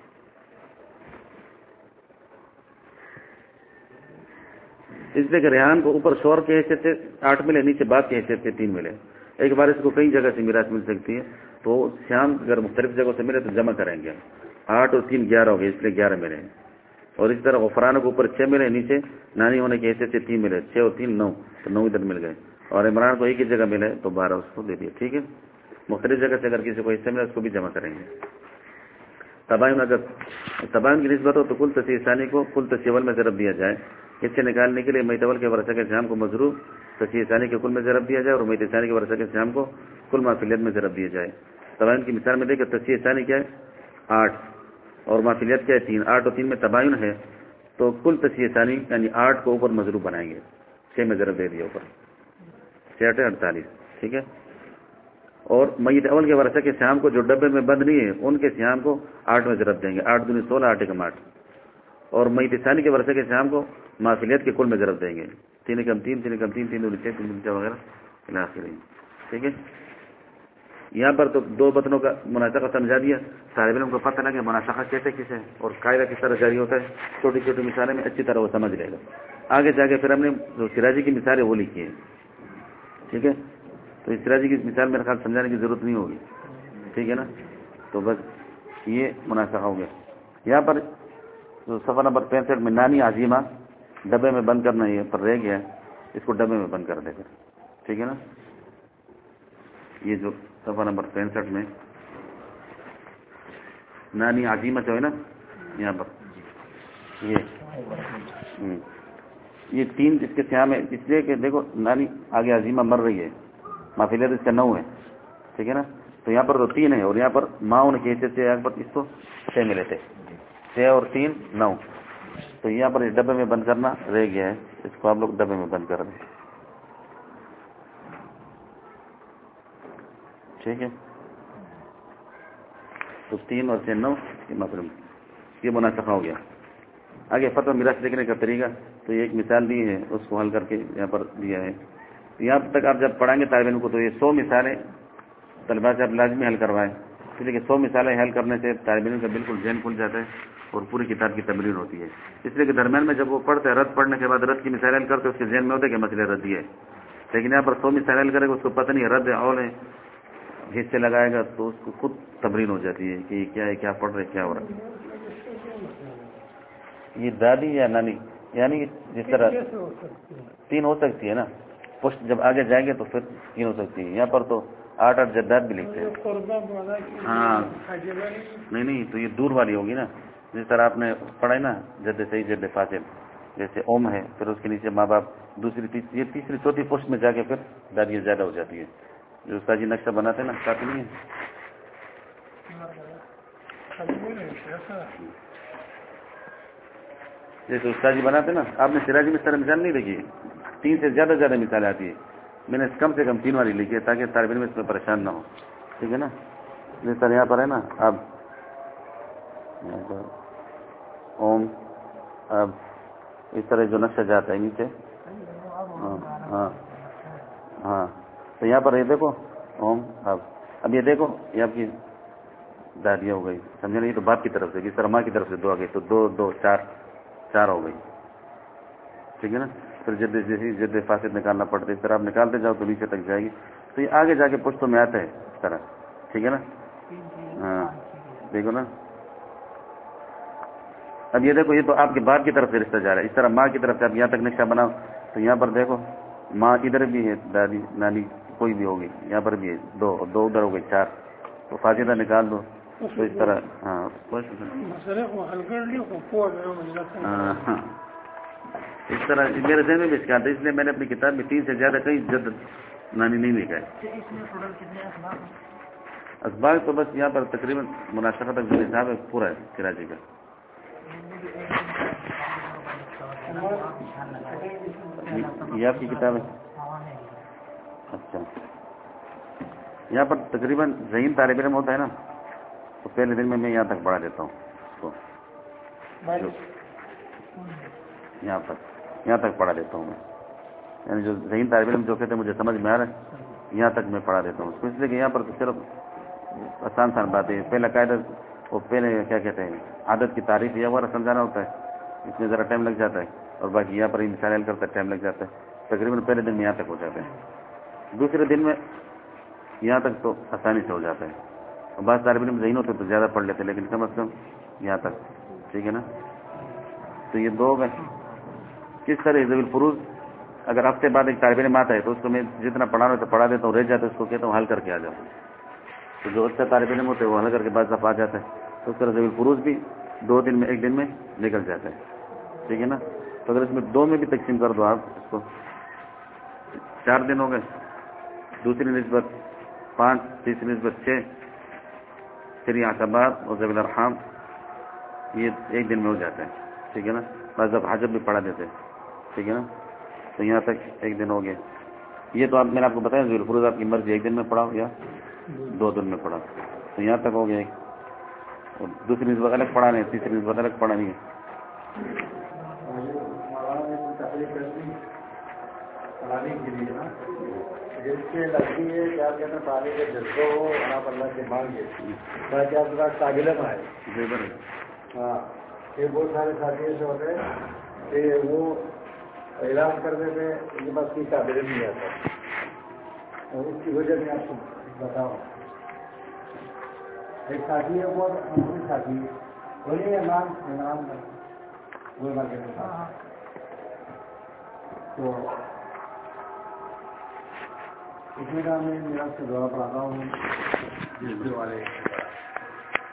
اس لیے کہ ریحان کو اوپر شوہر کے حیثیت سے آٹھ ملے، نیچے باپ کے حیثیت سے تین ملے. ایک بار اس کو کئی جگہ سے میراث مل سکتی ہے، تو سیام اگر مختلف جگہوں سے ملے تو جمع کریں گے. آٹھ اور تین گیارہ ہو گئے، اس لیے گیارہ ملے ہیں. اور اسی طرح غفران کو اوپر چھ ملے، نیچے نانی ہونے کی حیثیت سے تین ملے، چھ اور تین نو، تو نو ادھر مل گئے. اور عمران کو ایک ہی جگہ ملے تو بارہ اس کو دے دیا، ٹھیک ہے. مختلف جگہ سے اگر کسی کو حصہ ملے اس کو بھی جمع کریں گے. تباین اگر تباین کی نسبت ہو تو کل تصحیح ثانی کو کل تصحیح اول میں ضرب دیا جائے. اس سے نکالنے کے لیے میت اول کے ورثہ کے سہام کو مضروب تصحیح ثانی کے کل میں ضرب دیا جائے، اور میت ثانی کے ورثہ کے سہام کو کل معافیت میں ضرب دیا جائے. تباین کی مثال میں دیکھیں، تصحیح ثانی کیا ہے؟ آٹھ، اور معافیت کیا ہے؟ تین. آٹھ اور تین میں تباین ہے تو کل تصحیح ثانی یعنی آٹھ کو اوپر مضروب بنائیں گے، چھ میں ضرب دے دیا اوپر، چھ آٹھ اڑتالیس، ٹھیک ہے. اور میت اول کے ورثہ کے سہام کو جو ڈبے میں بند نہیں ہے ان کے سہام کو آٹھ میں ضرب دیں گے، آٹھ دونی سولہ، آٹھ کم آٹھ. اور میت ثانی کے ورثہ کے سہام کو معافیت کے کل میں ضرب دیں گے، تین کم تین، تین کم تین، تین دونی چھ، تین دونی چھ وغیرہ الاخر، ٹھیک ہے. یہاں پر تو دو بطنوں کا مناسبہ سمجھا دیا، طالب علم کو پتہ لگے مناسبہ کیسے کیسے اور قاعدہ کس طرح جاری ہوتا ہے. چھوٹی چھوٹی مثالیں میں اچھی طرح وہ سمجھ لے گا. آگے جا کے پھر ہم نے جو سراجی کی مثال ہے وہ لکھی ہے، ٹھیک ہے. تو اس سراجی کی مثال میرے خیال سمجھانے کی ضرورت نہیں ہوگی، ٹھیک ہے نا. تو بس یہ مناسبہ ہو گیا. یہاں پر جو صفحہ نمبر پینسٹھ میں نانی عظیمہ ڈبے میں بند کرنا یہ پر رہ گیا، اس کو ڈبے میں بند کر دے کر، ٹھیک ہے نا. یہ جو صفحہ نمبر پینسٹھ میں نانی عظیمہ جو ہے نا، یہاں پر یہ یہ تین اس کے سیام ہے، اس لیے کہ دیکھو نانی آگے عظیمہ مر رہی ہے، معافیت اس کا نو ہے، ٹھیک ہے نا. تو یہاں پر تو تین ہے، اور یہاں پر ماؤن کی حیثیت سے یہاں پر اس کو چھ ملے تھے، چھ اور تین نو. تو یہاں پر اس ڈبے میں بند کرنا رہ گیا ہے، اس کو آپ لوگ ڈبے میں بند کر دیں، ٹھیک ہے. تو تین اور چھ نو، یہ مطلب یہ مناسبہ ہو گیا. آگے فتویٰ میراث دیکھنے کا طریقہ، تو یہ ایک مثال دی ہے، اس کو حل کر کے یہاں پر دیا ہے. یہاں تک آپ جب پڑھیں گے طالب علم کو تو یہ سو مثالیں طلباء سے آپ لازمی حل کروائیں، اس لیے کہ سو مثالیں حل کرنے سے طالب علم کا بالکل ذہن کھل جاتا ہے اور پوری کتاب کی تمرین ہوتی ہے. اس لیے کہ درمیان میں جب وہ پڑھتے ہیں رد پڑھنے کے بعد رد کی مثال حل کرتے اس کے ذہن میں ہوتا ہے کہ مسئلہ ردی ہے، لیکن یہاں پر سو مثال حل کرے گا اس کو پتہ نہیں رد اول ہے، حصے لگائے گا تو اس کو خود تمرین ہو جاتی ہے کہ یہ کیا ہے، کیا پڑھ رہے، کیا ہو رہا ہے. یہ دادی یا نانی، یعنی جس طرح تین ہو سکتی ہے نا، پشت جب آگے جائیں گے تو پھر تین ہو سکتی ہے. یہاں پر تو آٹھ آٹھ جداد بھی لکھتے ہیں. ہاں نہیں نہیں، تو یہ دور والی ہوگی نا، جس طرح آپ نے پڑھا ہے نا جد صحیح جد فاصل، جیسے اوم ہے پھر اس کے نیچے ماں باپ دوسری تیسری یہ تیسری چوتھی پوسٹ میں جا کے پھر دادیاں زیادہ ہو جاتی ہے. جو استاد جی نقشہ بناتے ہیں نا کافی نہیں ہے. جیسے استاد جی بناتے ہیں نا، آپ نے سراجی میں اس طرح مثال نہیں دیکھی، تین سے زیادہ زیادہ مثال آتی ہے. میں نے کم سے کم تین والی لکھی ہے تاکہ طالب علم اس میں پریشان نہ ہو. ٹھیک ہے نا. جس طرح یہاں پر ہے نا اب اوم اب اس طرح جو نقشہ جاتا ہے نیچے. ہاں ہاں ہاں تو یہاں پر یہ دیکھو اوم اب اب یہ دیکھو یہ آپ کی دادیاں ہو گئی، سمجھے نا. یہ تو باپ کی طرف سے، جس طرح ماں کی طرف سے دو آ گئی تو دو دو چار چار ہو گئی. ٹھیک ہے نا. پھر جد جیسی جد فاصل نکالنا پڑتا ہے، اس طرح آپ نکالتے جاؤ تو نیچے تک جائے گی. تو یہ آگے جا کے پشتوں میں آتا ہے اس طرح. ٹھیک ہے نا. ہاں دیکھو نا. اب یہ دیکھو یہ تو آپ کے باپ کی طرف سے رشتہ جا رہا ہے. اس طرح ماں کی طرف سے آپ یہاں تک نقشہ بناؤ تو یہاں پر دیکھو ماں ادھر بھی ہے، دادی نانی کوئی بھی ہوگی، یہاں پر بھی ہے دو دو ادھر ہو گئی چار، تو فاصلہ نکال دو تو اس طرح. ہاں ہاں اس طرح میرے ذہن میں بھی سکھاتا ہے، اس لیے میں نے اپنی کتاب میں تین سے زیادہ کئی جد نانی نہیں لکھا ہے. اسباق تو بس یہاں پر تقریباً مناسبت تک جو حساب ہے پورا ہے کراچی کا. یہ آپ کی کتاب ہے. اچھا یہاں پر تقریباً ذہین طالب علم ہوتا ہے نا تو پہلے دن میں میں یہاں تک پڑھا دیتا ہوں اس کو. یہاں تک یہاں تک پڑھا دیتا ہوں میں، یعنی جو ذہین طالب علم جو کہتے ہیں مجھے سمجھ میں آ رہا ہے یہاں تک میں پڑھا دیتا ہوں اس کو. اس لیے کہ یہاں پر تو صرف آسان آسان باتیں، پہلا قاعدہ وہ پہلے کیا کہتے ہیں عادت کی تعریف یہ وغیرہ سمجھانا ہوتا ہے، اس میں ذرا ٹائم لگ جاتا ہے. اور باقی یہاں پر ہی مثال حل کرتا ہے ٹائم لگ جاتا ہے. تقریباً پہلے دن میں یہاں تک ہو جاتا ہے، دوسرے دن میں یہاں تک تو آسانی سے ہو جاتا ہے. اور بعض طالب علم ذہین ہوتے تو زیادہ پڑھ لیتے لیکن کم از کم یہاں تک. ٹھیک ہے نا. تو یہ دو گئے. کس طرح ذوی الفروض اگر ہفتے بعد ایک طالب علم آتا ہے تو اس کو میں جتنا پڑھانا تو پڑھا دیتا ہوں، رہ جاتا ہے اس کو کہتا ہوں حل کر کے آ جاؤ. تو جو اچھا طالب علم ہوتے ہیں وہ حل کر کے بعد دفعہ آ جاتا ہے. تو اس طرح ذوی الفروض بھی دو دن میں ایک دن میں نکل جاتا ہے. ٹھیک ہے نا. تو اگر اس میں دو میں بھی تقسیم کر دو آپ اس کو، چار دن ہو گئے، دوسری نسبت پانچ، تیسری نسبت چھ، پھر یہاں عقبات اور ذوی الارحام یہ ایک دن میں ہو جاتا ہے. ٹھیک ہے نا. بعض اب حجب بھی پڑھا دیتے. ٹھیک ہے نا. تو یہاں تک ایک دن ہو گیا. یہ تو آپ میں نے آپ کو بتایا ذوی الفروض آپ کی مرضی ایک دن میں پڑھاؤ یا دو دن میں پڑھاؤ. تو یہاں تک ہو گیا. اور دوسری نسبت الگ پڑھانی ہے، تیسری نسبت الگ پڑھانی ہے. جس سے لگتی ہے کیا کہنا پانی کے جذبہ ہو آپ اللہ سے مانگے تاکہ آپ کے پاس قابل آئے. ہاں یہ بہت سارے ساتھی ایسے ہوتے ہیں کہ وہ علاج کرنے میں ان کے پاس کوئی قابل نہیں آتا، اور اس کی وجہ میں آپ کو بتاؤں. ایک ساتھی ہے وہ اپنی ساتھی ہے بولیے عمران عمران وہ بات تو اس میں کا میں میرا سے دعا پڑھاتا ہوں جس والے